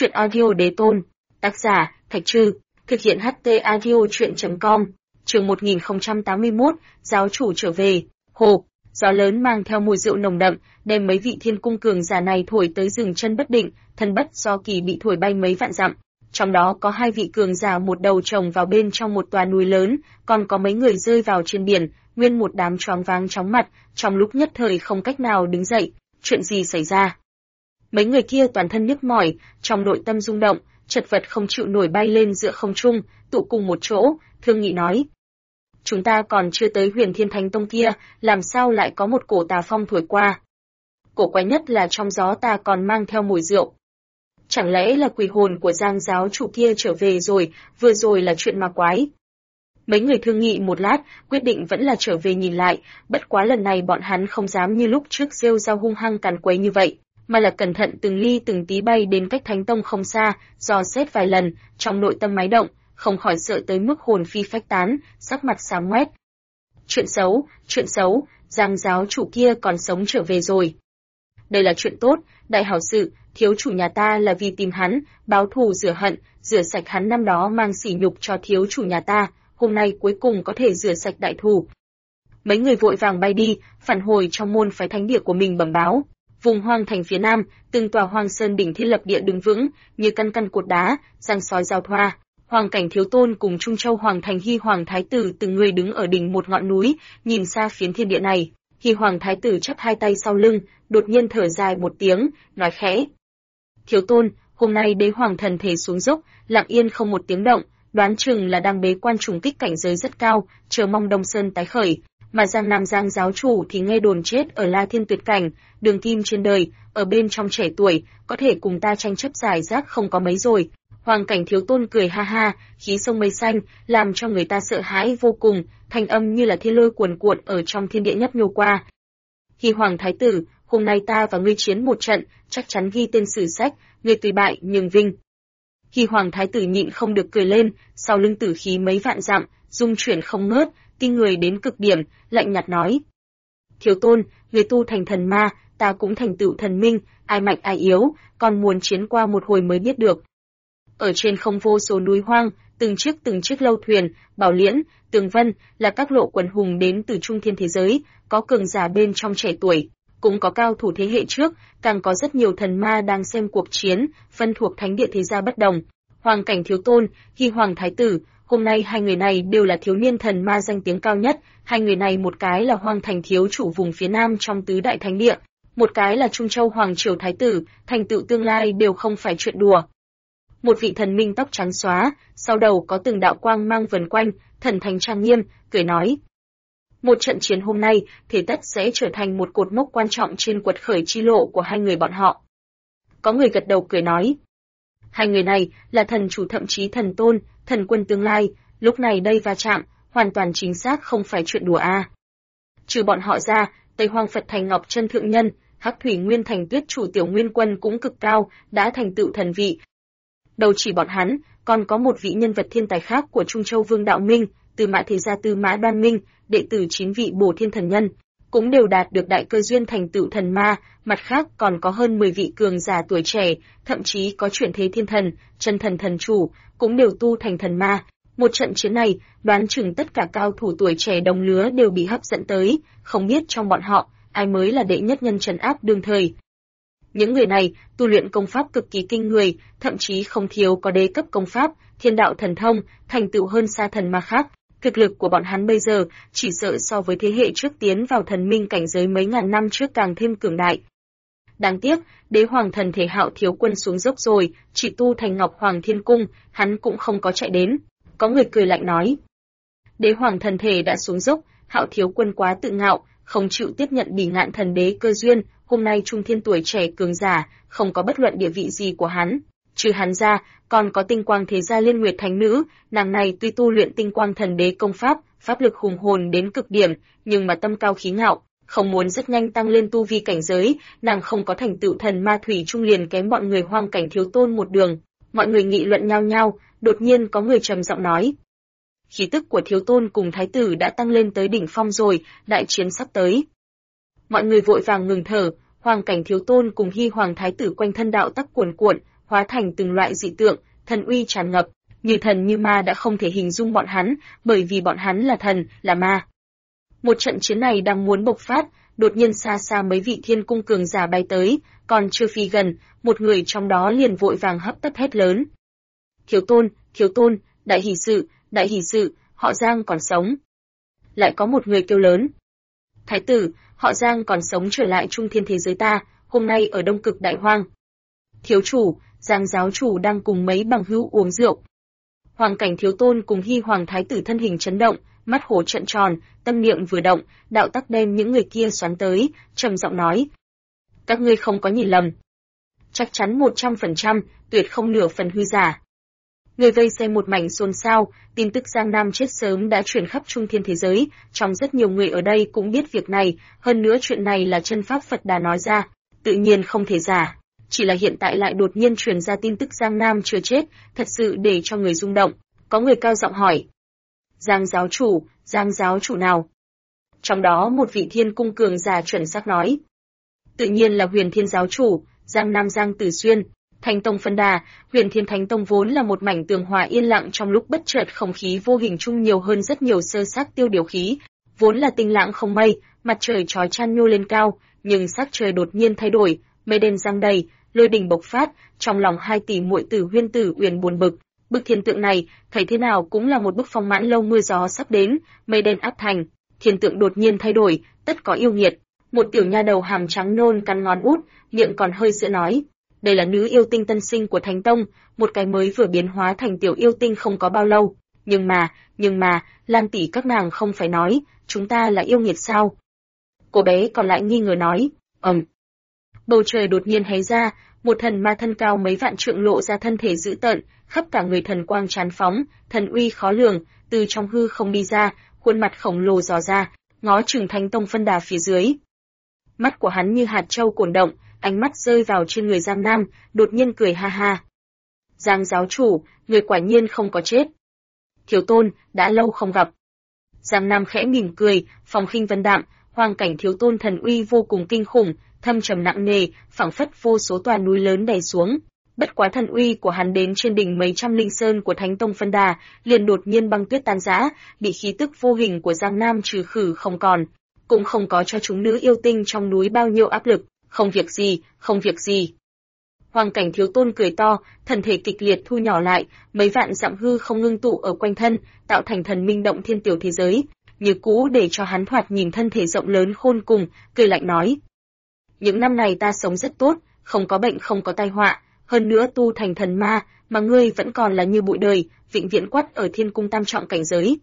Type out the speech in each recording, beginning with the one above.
Truyện audio đế tôn. Tác giả, Thạch Trư. Thực hiện HT audio truyện.com. Chương 1081, giáo chủ trở về. Hồ, gió lớn mang theo mùi rượu nồng đậm, đem mấy vị thiên cung cường giả này thổi tới dừng chân bất định, thân bất do kỳ bị thổi bay mấy vạn dặm. Trong đó có hai vị cường giả một đầu chồng vào bên trong một tòa núi lớn, còn có mấy người rơi vào trên biển, nguyên một đám choáng váng chóng mặt, trong lúc nhất thời không cách nào đứng dậy. Chuyện gì xảy ra? Mấy người kia toàn thân nhức mỏi, trong nội tâm rung động, chật vật không chịu nổi bay lên giữa không trung, tụ cùng một chỗ, thương nghị nói. Chúng ta còn chưa tới Huyền Thiên Thánh Tông kia, làm sao lại có một cổ tà phong thổi qua? Cổ quái nhất là trong gió ta còn mang theo mùi rượu. Chẳng lẽ là quỷ hồn của Giang giáo chủ kia trở về rồi, vừa rồi là chuyện ma quái. Mấy người thương nghị một lát, quyết định vẫn là trở về nhìn lại, bất quá lần này bọn hắn không dám như lúc trước rêu rao hung hăng càn quấy như vậy, mà là cẩn thận từng ly từng tí bay đến cách Thánh Tông không xa, dò xét vài lần, trong nội tâm máy động, không khỏi sợ tới mức hồn phi phách tán, sắc mặt xám ngoét. Chuyện xấu, Giang giáo chủ kia còn sống trở về rồi. Đây là chuyện tốt, đại hảo sự, thiếu chủ nhà ta là vì tìm hắn, báo thù rửa hận, rửa sạch hắn năm đó mang sỉ nhục cho thiếu chủ nhà ta, hôm nay cuối cùng có thể rửa sạch đại thù. Mấy người vội vàng bay đi, phản hồi trong môn phái thánh địa của mình bẩm báo. Vùng hoang thành phía nam, từng tòa hoang sơn đỉnh thiên lập địa đứng vững, như căn căn cột đá, giăng sói giao thoa. Hoàng Cảnh Thiếu Tôn cùng Trung Châu Hoàng Thành Hy Hoàng Thái Tử từng người đứng ở đỉnh một ngọn núi, nhìn xa phiến thiên địa này. Hy Hoàng Thái Tử chắp hai tay sau lưng, đột nhiên thở dài một tiếng, nói khẽ. Thiếu Tôn, hôm nay đế hoàng thần thể xuống dốc, lặng yên không một tiếng động, đoán chừng là đang bế quan trùng kích cảnh giới rất cao, chờ mong Đông Sơn tái khởi. Mà Giang Nam Giang giáo chủ thì nghe đồn chết ở La Thiên Tuyệt Cảnh, đường kim trên đời, ở bên trong trẻ tuổi, có thể cùng ta tranh chấp giải rác không có mấy rồi. Hoàng Cảnh Thiếu Tôn cười ha ha, khí sông mây xanh, làm cho người ta sợ hãi vô cùng, thanh âm như là thiên lôi cuồn cuộn ở trong thiên địa nhấp nhô qua. Hy Hoàng Thái Tử, hôm nay ta và ngươi chiến một trận, chắc chắn ghi tên sử sách, ngươi tuy bại nhưng vinh. Hy Hoàng Thái Tử nhịn không được cười lên, sau lưng tử khí mấy vạn dặm, dung chuyển không ngớt, kinh người đến cực điểm, lạnh nhạt nói. Thiếu Tôn, người tu thành thần ma, ta cũng thành tựu thần minh, ai mạnh ai yếu, còn muốn chiến qua một hồi mới biết được. Ở trên không vô số núi hoang, từng chiếc lâu thuyền, bảo liễn, tường vân, là các lộ quần hùng đến từ trung thiên thế giới, có cường giả bên trong trẻ tuổi, cũng có cao thủ thế hệ trước, càng có rất nhiều thần ma đang xem cuộc chiến, phân thuộc thánh địa thế gia bất đồng. Hoàng Cảnh Thiếu Tôn, Hy Hoàng Thái Tử, hôm nay hai người này đều là thiếu niên thần ma danh tiếng cao nhất, hai người này một cái là Hoang Thành thiếu chủ vùng phía nam trong tứ đại thánh địa, một cái là Trung Châu Hoàng Triều Thái Tử, thành tựu tương lai đều không phải chuyện đùa. Một vị thần minh tóc trắng xóa, sau đầu có từng đạo quang mang vần quanh, thần thánh trang nghiêm, cười nói. Một trận chiến hôm nay, thế tất sẽ trở thành một cột mốc quan trọng trên quật khởi chi lộ của hai người bọn họ. Có người gật đầu cười nói. Hai người này là thần chủ thậm chí thần tôn, thần quân tương lai, lúc này đây va chạm, hoàn toàn chính xác không phải chuyện đùa a. Trừ bọn họ ra, Tây Hoang Phật Thành Ngọc Chân Thượng Nhân, Hắc Thủy Nguyên Thành Tuyết Chủ Tiểu Nguyên Quân cũng cực cao, đã thành tựu thần vị. Đầu chỉ bọn hắn, còn có một vị nhân vật thiên tài khác của Trung Châu Vương Đạo Minh, Từ Mã Thế Gia Tư Mã Đoan Minh, đệ tử 9 vị Bổ Thiên Thần Nhân, cũng đều đạt được đại cơ duyên thành tựu thần ma, mặt khác còn có hơn 10 vị cường giả tuổi trẻ, thậm chí có chuyển thế thiên thần, chân thần thần chủ, cũng đều tu thành thần ma. Một trận chiến này, đoán chừng tất cả cao thủ tuổi trẻ đồng lứa đều bị hấp dẫn tới, không biết trong bọn họ, ai mới là đệ nhất nhân trấn áp đương thời. Những người này, tu luyện công pháp cực kỳ kinh người, thậm chí không thiếu có đế cấp công pháp, thiên đạo thần thông, thành tựu hơn xa thần ma khác. Thực lực của bọn hắn bây giờ, chỉ sợ so với thế hệ trước tiến vào thần minh cảnh giới mấy ngàn năm trước càng thêm cường đại. Đáng tiếc, đế hoàng thần thể Hạo Thiếu Quân xuống dốc rồi, chỉ tu thành Ngọc Hoàng Thiên Cung, hắn cũng không có chạy đến. Có người cười lạnh nói. Đế hoàng thần thể đã xuống dốc, Hạo Thiếu Quân quá tự ngạo, không chịu tiếp nhận bỉ ngạn thần đế cơ duyên, hôm nay trung thiên tuổi trẻ cường giả, không có bất luận địa vị gì của hắn. Trừ hắn ra, còn có tinh quang thế gia Liên Nguyệt Thánh Nữ, nàng này tuy tu luyện tinh quang thần đế công pháp, pháp lực hùng hồn đến cực điểm, nhưng mà tâm cao khí ngạo, không muốn rất nhanh tăng lên tu vi cảnh giới, nàng không có thành tựu thần ma thủy trung liền kém bọn người Hoang Cảnh Thiếu Tôn một đường. Mọi người nghị luận nhao nhao, đột nhiên có người trầm giọng nói. Khí tức của Thiếu Tôn cùng Thái Tử đã tăng lên tới đỉnh phong rồi, đại chiến sắp tới. Mọi người vội vàng ngừng thở, Hoang Cảnh Thiếu Tôn cùng Hy Hoàng Thái Tử quanh thân đạo tắc cuồn cuộn, hóa thành từng loại dị tượng, thần uy tràn ngập, như thần như ma đã không thể hình dung bọn hắn, bởi vì bọn hắn là thần, là ma. Một trận chiến này đang muốn bộc phát, đột nhiên xa xa mấy vị thiên cung cường giả bay tới, còn chưa phi gần, một người trong đó liền vội vàng hấp tấp hét lớn. Thiếu tôn, đại hỷ sự, họ Giang còn sống. Lại có một người kêu lớn. Thái tử, họ Giang còn sống trở lại trung thiên thế giới ta, hôm nay ở Đông Cực Đại Hoang. Thiếu chủ, Giang giáo chủ đang cùng mấy bằng hữu uống rượu. Hoàng cảnh thiếu tôn cùng Hy Hoàng thái tử thân hình chấn động, mắt hổ trợn tròn, tâm niệm vừa động, đạo tắc đem những người kia xoắn tới, trầm giọng nói. Các ngươi không có nhìn lầm. Chắc chắn 100%, tuyệt không nửa phần hư giả. Người vây xem một mảnh xôn xao, tin tức Giang Nam chết sớm đã truyền khắp trung thiên thế giới, trong rất nhiều người ở đây cũng biết việc này, hơn nữa chuyện này là chân pháp Phật Đà nói ra, tự nhiên không thể giả. Chỉ là hiện tại lại đột nhiên truyền ra tin tức Giang Nam chưa chết, thật sự để cho người rung động. Có người cao giọng hỏi. Giang giáo chủ nào? Trong đó một vị thiên cung cường giả chuẩn xác nói. Tự nhiên là Huyền Thiên giáo chủ, Giang Nam Giang Tử Xuyên. Thánh tông phân đà, Huyền Thiên Thánh tông vốn là một mảnh tường hòa yên lặng, trong lúc bất chợt không khí vô hình chung nhiều hơn rất nhiều sơ xác tiêu điều khí, vốn là tinh lãng không mây, mặt trời chói chang nhô lên cao, nhưng sắc trời đột nhiên thay đổi, mây đen giăng đầy, lôi đình bộc phát, trong lòng hai tỷ muội tử Huyên Tử Uyển buồn bực. Bức thiên tượng này, thấy thế nào cũng là một bức phong mãn lâu mưa gió sắp đến, mây đen áp thành, thiên tượng đột nhiên thay đổi, tất có yêu nghiệt. Một tiểu nha đầu hàm trắng nôn cắn ngón út, miệng còn hơi sữa nói. Đây là nữ yêu tinh tân sinh của Thánh Tông, một cái mới vừa biến hóa thành tiểu yêu tinh không có bao lâu. Nhưng mà, Lan tỷ các nàng không phải nói, chúng ta là yêu nghiệt sao? Cô bé còn lại nghi ngờ nói, Bầu trời đột nhiên hé ra, một thần ma thân cao mấy vạn trượng lộ ra thân thể dữ tợn, khắp cả người thần quang tràn phóng, thần uy khó lường, từ trong hư không đi ra, khuôn mặt khổng lồ dò ra, ngó chừng Thánh Tông phân đà phía dưới. Mắt của hắn như hạt châu cuồn động, ánh mắt rơi vào trên người Giang Nam, đột nhiên cười ha ha. Giang giáo chủ, người quả nhiên không có chết. Thiếu tôn, đã lâu không gặp. Giang Nam khẽ mỉm cười, phong khinh vân đạm, hoàng cảnh thiếu tôn thần uy vô cùng kinh khủng, thâm trầm nặng nề, phảng phất vô số tòa núi lớn đè xuống. Bất quá thần uy của hắn đến trên đỉnh mấy trăm linh sơn của Thánh Tông phân đà, liền đột nhiên băng tuyết tan rã, bị khí tức vô hình của Giang Nam trừ khử không còn, cũng không có cho chúng nữ yêu tinh trong núi bao nhiêu áp lực. Không việc gì. Hoàng cảnh thiếu tôn cười to, thần thể kịch liệt thu nhỏ lại, mấy vạn dặm hư không ngưng tụ ở quanh thân, tạo thành thần minh động thiên tiểu thế giới, như cũ để cho hắn thoạt nhìn thân thể rộng lớn khôn cùng, cười lạnh nói. Những năm này ta sống rất tốt, không có bệnh không có tai họa, hơn nữa tu thành thần ma, mà ngươi vẫn còn là như bụi đời, vĩnh viễn quắt ở thiên cung tam trọng cảnh giới.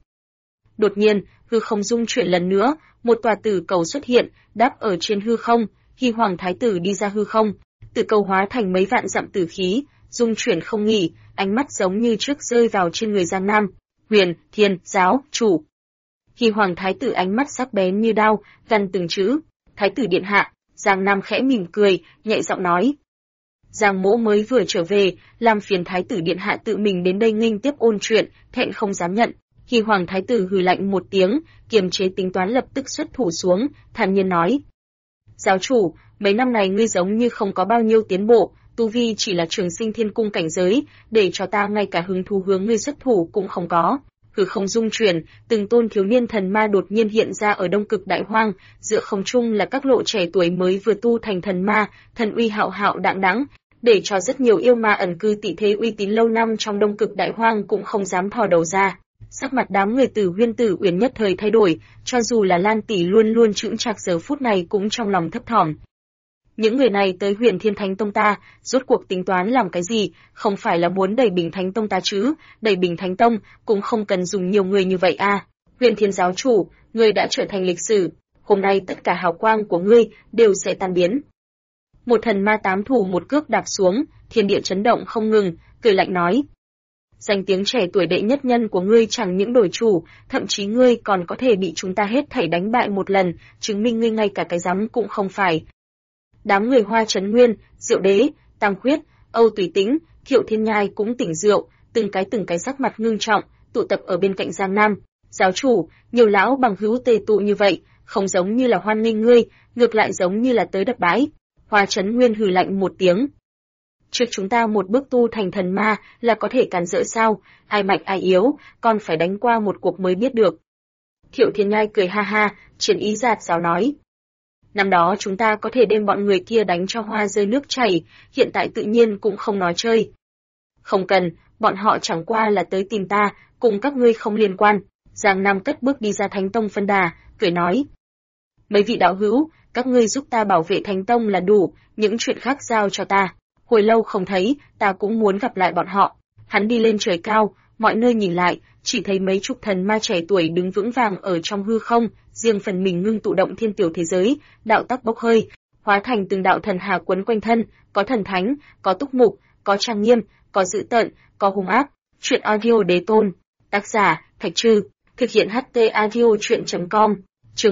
Đột nhiên, hư không rung chuyển lần nữa, một tòa tử cầu xuất hiện, đáp ở trên hư không. Hy Hoàng thái tử đi ra hư không, tử cầu hóa thành mấy vạn dặm tử khí, dung chuyển không nghỉ, ánh mắt giống như trước rơi vào trên người Giang Nam. Huyền Thiên giáo chủ. Hy Hoàng thái tử ánh mắt sắc bén như đao, gằn từng chữ. Thái tử điện hạ. Giang Nam khẽ mỉm cười, nhẹ giọng nói. Giang mỗ mới vừa trở về, làm phiền thái tử điện hạ tự mình đến đây nghênh tiếp ôn chuyện, thẹn không dám nhận. Hy Hoàng thái tử hừ lạnh một tiếng, kiềm chế tính toán lập tức xuất thủ xuống, thản nhiên nói. Giáo chủ, mấy năm này ngươi giống như không có bao nhiêu tiến bộ, tu vi chỉ là trường sinh thiên cung cảnh giới, để cho ta ngay cả hứng thú hướng ngươi xuất thủ cũng không có. Hư không dung chuyển, từng tôn thiếu niên thần ma đột nhiên hiện ra ở Đông Cực Đại Hoang, giữa không trung là các lộ trẻ tuổi mới vừa tu thành thần ma, thần uy hạo hạo đãng đãng, để cho rất nhiều yêu ma ẩn cư tị thế uy tín lâu năm trong Đông Cực Đại Hoang cũng không dám thò đầu ra. Sắc mặt đám người từ Huyên Tử Uyển nhất thời thay đổi, cho dù là Lan tỷ luôn luôn chững chạc giờ phút này cũng trong lòng thấp thỏm. Những người này tới Huyền Thiên Thánh Tông ta, rốt cuộc tính toán làm cái gì, không phải là muốn đẩy bình Thánh Tông ta chứ, đẩy bình Thánh Tông cũng không cần dùng nhiều người như vậy a. Huyền Thiên giáo chủ, ngươi đã trở thành lịch sử, hôm nay tất cả hào quang của ngươi đều sẽ tan biến. Một thần ma tám thủ một cước đạp xuống, thiên địa chấn động không ngừng, cười lạnh nói. Danh tiếng trẻ tuổi đệ nhất nhân của ngươi chẳng những đổi chủ, thậm chí ngươi còn có thể bị chúng ta hết thảy đánh bại một lần, chứng minh ngươi ngay cả cái rắm cũng không phải. Đám người Hoa Trấn Nguyên, Diệu Đế, Tam Khuyết, Âu Tùy Tĩnh, Thiệu Thiên Nhai cũng tỉnh rượu, từng cái sắc mặt ngưng trọng, tụ tập ở bên cạnh Giang Nam. Giáo chủ, nhiều lão bằng hữu tề tụ như vậy, không giống như là hoan nghênh ngươi, ngược lại giống như là tới đập bãi. Hoa Trấn Nguyên hừ lạnh một tiếng. Trước chúng ta một bước tu thành thần ma là có thể cản rỡ sao, ai mạnh ai yếu, còn phải đánh qua một cuộc mới biết được. Thiệu Thiên Nhai cười ha ha, chiến ý giạt rào nói. Năm đó chúng ta có thể đem bọn người kia đánh cho hoa rơi nước chảy, hiện tại tự nhiên cũng không nói chơi. Không cần, bọn họ chẳng qua là tới tìm ta, cùng các ngươi không liên quan. Giang Nam cất bước đi ra Thánh Tông phân đà, cười nói. Mấy vị đạo hữu, các ngươi giúp ta bảo vệ Thánh Tông là đủ, những chuyện khác giao cho ta. Hồi lâu không thấy, ta cũng muốn gặp lại bọn họ. Hắn đi lên trời cao, mọi nơi nhìn lại, chỉ thấy mấy chục thần ma trẻ tuổi đứng vững vàng ở trong hư không, riêng phần mình ngưng tụ động thiên tiểu thế giới, đạo tắc bốc hơi, hóa thành từng đạo thần hà quấn quanh thân, có thần thánh, có túc mục, có trang nghiêm, có dữ tợn, có hung ác. Chuyện audio đế tôn. Tác giả, Thạch Trư. Thực hiện HT audio truyện.com. Chương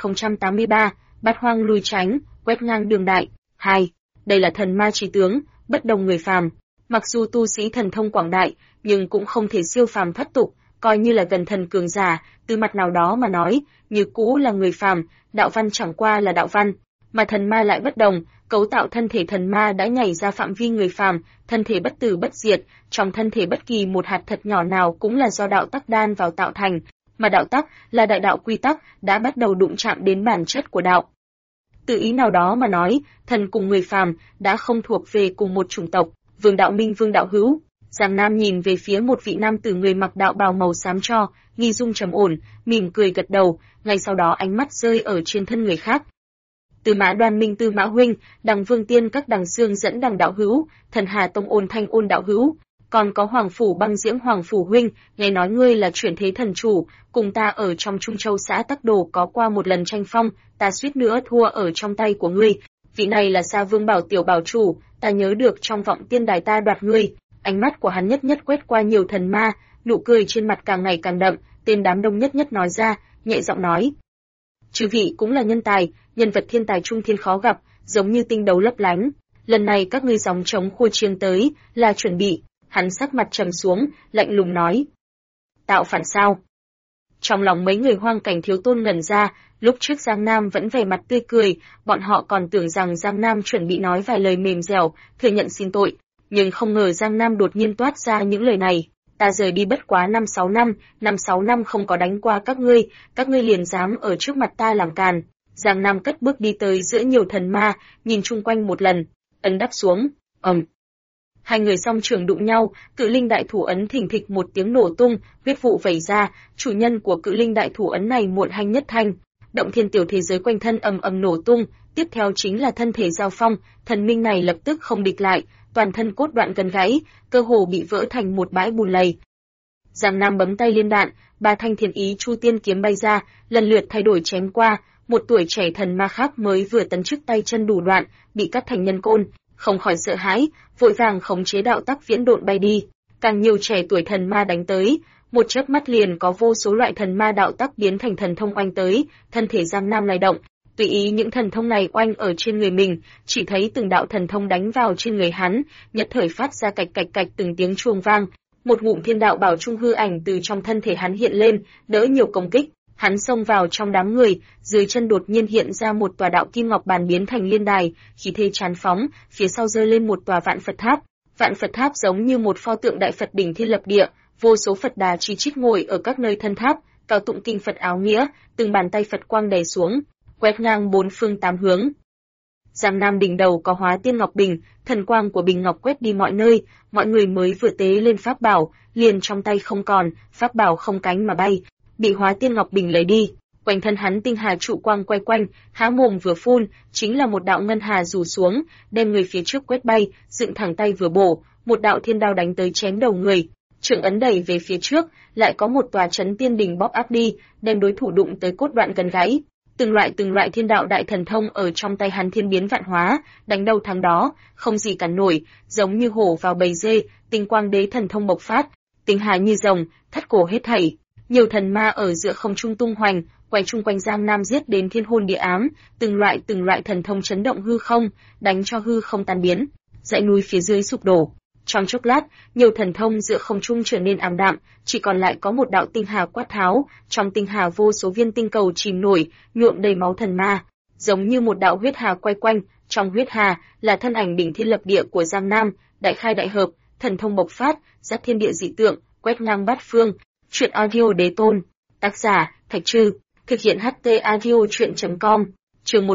1083, Bát Hoang lui tránh, quét ngang đường đại. 2. Đây là thần ma chí tướng, bất đồng người phàm. Mặc dù tu sĩ thần thông quảng đại, nhưng cũng không thể siêu phàm thoát tục, coi như là gần thần cường giả, từ mặt nào đó mà nói, như cũ là người phàm, đạo văn chẳng qua là đạo văn, mà thần ma lại bất đồng, cấu tạo thân thể thần ma đã nhảy ra phạm vi người phàm, thân thể bất tử bất diệt, trong thân thể bất kỳ một hạt thật nhỏ nào cũng là do đạo tắc đan vào tạo thành, mà đạo tắc là đại đạo quy tắc, đã bắt đầu đụng chạm đến bản chất của đạo. Từ ý nào đó mà nói, thần cùng người phàm đã không thuộc về cùng một chủng tộc. Vương Đạo Minh, Vương Đạo Hữu. Giang Nam nhìn về phía một vị nam tử người mặc đạo bào màu xám tro, nghi dung trầm ổn, mỉm cười gật đầu, ngay sau đó ánh mắt rơi ở trên thân người khác. Tư Mã Đoan Minh, Tư Mã huynh, Đằng Vương Tiên các Đằng Xương dẫn Đằng đạo hữu, Thần Hà Tông Ôn Thanh Ôn đạo hữu, còn có Hoàng phủ Băng Diễm Hoàng phủ huynh, nghe nói ngươi là chuyển thế thần chủ, cùng ta ở trong Trung Châu xã Tắc Đồ có qua một lần tranh phong, ta suýt nữa thua ở trong tay của ngươi. Vị này là Sa Vương Bảo tiểu bảo chủ, ta nhớ được trong vọng tiên đài ta đoạt ngươi. Ánh mắt của hắn nhất nhất quét qua nhiều thần ma, nụ cười trên mặt càng ngày càng đậm, tên đám đông nhất nhất nói ra, nhẹ giọng nói. Chư vị cũng là nhân tài, nhân vật thiên tài trung thiên khó gặp, giống như tinh đấu lấp lánh. Lần này các ngươi gióng trống khua chiêng tới, là chuẩn bị. Hắn sắc mặt trầm xuống, lạnh lùng nói. Tạo phản sao? Trong lòng mấy người Hoang Cảnh Thiếu Tôn ngẩn ra, lúc trước Giang Nam vẫn vẻ mặt tươi cười, bọn họ còn tưởng rằng Giang Nam chuẩn bị nói vài lời mềm dẻo, thừa nhận xin tội, nhưng không ngờ Giang Nam đột nhiên toát ra những lời này. Ta rời đi bất quá 5-6 năm không có đánh qua các ngươi liền dám ở trước mặt ta làm càn. Giang Nam cất bước đi tới giữa nhiều thần ma, nhìn chung quanh một lần, ấn đắp xuống, Hai người song trường đụng nhau, cự linh đại thủ ấn thình thịch một tiếng nổ tung, huyết vụ vẩy ra, chủ nhân của cự linh đại thủ ấn này muộn hanh nhất thanh. Động thiên tiểu thế giới quanh thân ầm ầm nổ tung, tiếp theo chính là thân thể giao phong, thần minh này lập tức không địch lại, toàn thân cốt đoạn gần gãy, cơ hồ bị vỡ thành một bãi bùn lầy. Giang Nam bấm tay liên đạn, ba thanh thiên ý chu tiên kiếm bay ra, lần lượt thay đổi chém qua, một tuổi trẻ thần ma khác mới vừa tấn chức tay chân đủ đoạn, bị cắt thành nhân côn, không khỏi sợ hãi, vội vàng khống chế đạo tắc viễn độn bay đi. Càng nhiều trẻ tuổi thần ma đánh tới, một chớp mắt liền có vô số loại thần ma đạo tắc biến thành thần thông oanh tới, thân thể Giang Nam lay động, tùy ý những thần thông này oanh ở trên người mình, chỉ thấy từng đạo thần thông đánh vào trên người hắn, nhất thời phát ra cạch cạch cạch từng tiếng chuông vang, một ngụm thiên đạo bảo trung hư ảnh từ trong thân thể hắn hiện lên, đỡ nhiều công kích. Hắn xông vào trong đám người, dưới chân đột nhiên hiện ra một tòa đạo kim ngọc bàn biến thành liên đài, khí thế tràn phóng, phía sau giơ lên một tòa vạn Phật tháp. Vạn Phật tháp giống như một pho tượng đại Phật đỉnh thiên lập địa, vô số Phật đà chi chít ngồi ở các nơi thân tháp, cao tụng kinh Phật áo nghĩa, từng bàn tay Phật quang đè xuống, quét ngang bốn phương tám hướng. Giang Nam đỉnh đầu có Hóa Tiên Ngọc Bình, thần quang của bình ngọc quét đi mọi nơi, mọi người mới vừa tế lên pháp bảo, liền trong tay không còn, pháp bảo không cánh mà bay, bị Hóa Tiên Ngọc Bình lấy đi. Quanh thân hắn tinh hà trụ quang quay quanh, há mồm vừa phun, chính là một đạo ngân hà rủ xuống, đem người phía trước quét bay, dựng thẳng tay vừa bổ, một đạo thiên đao đánh tới chém đầu người. Trưởng ấn đẩy về phía trước, lại có một tòa chấn tiên đỉnh bóp áp đi, đem đối thủ đụng tới cốt đoạn gần gãy. Từng loại thiên đạo đại thần thông ở trong tay hắn thiên biến vạn hóa, đánh đâu thắng đó, không gì cản nổi, giống như hổ vào bầy dê, tinh quang đế thần thông bộc phát, tinh hà như rồng, thất cổ hết thảy. Nhiều thần ma ở giữa không trung tung hoành, quay chung quanh Giang Nam giết đến thiên hôn địa ám, từng loại thần thông chấn động hư không, đánh cho hư không tan biến, dãy núi phía dưới sụp đổ. Trong chốc lát, nhiều thần thông giữa không trung trở nên ảm đạm, chỉ còn lại có một đạo tinh hà quát tháo, trong tinh hà vô số viên tinh cầu chìm nổi, nhuộm đầy máu thần ma, giống như một đạo huyết hà quay quanh, Trong huyết hà là thân ảnh đỉnh thiên lập địa của Giang Nam, đại khai đại hợp, thần thông bộc phát, dắt thiên địa dị tượng, quét ngang bát phương. Truyện audio đế tôn. Tác giả Thạch Trư. Thực hiện HT audio truyện.com. Chương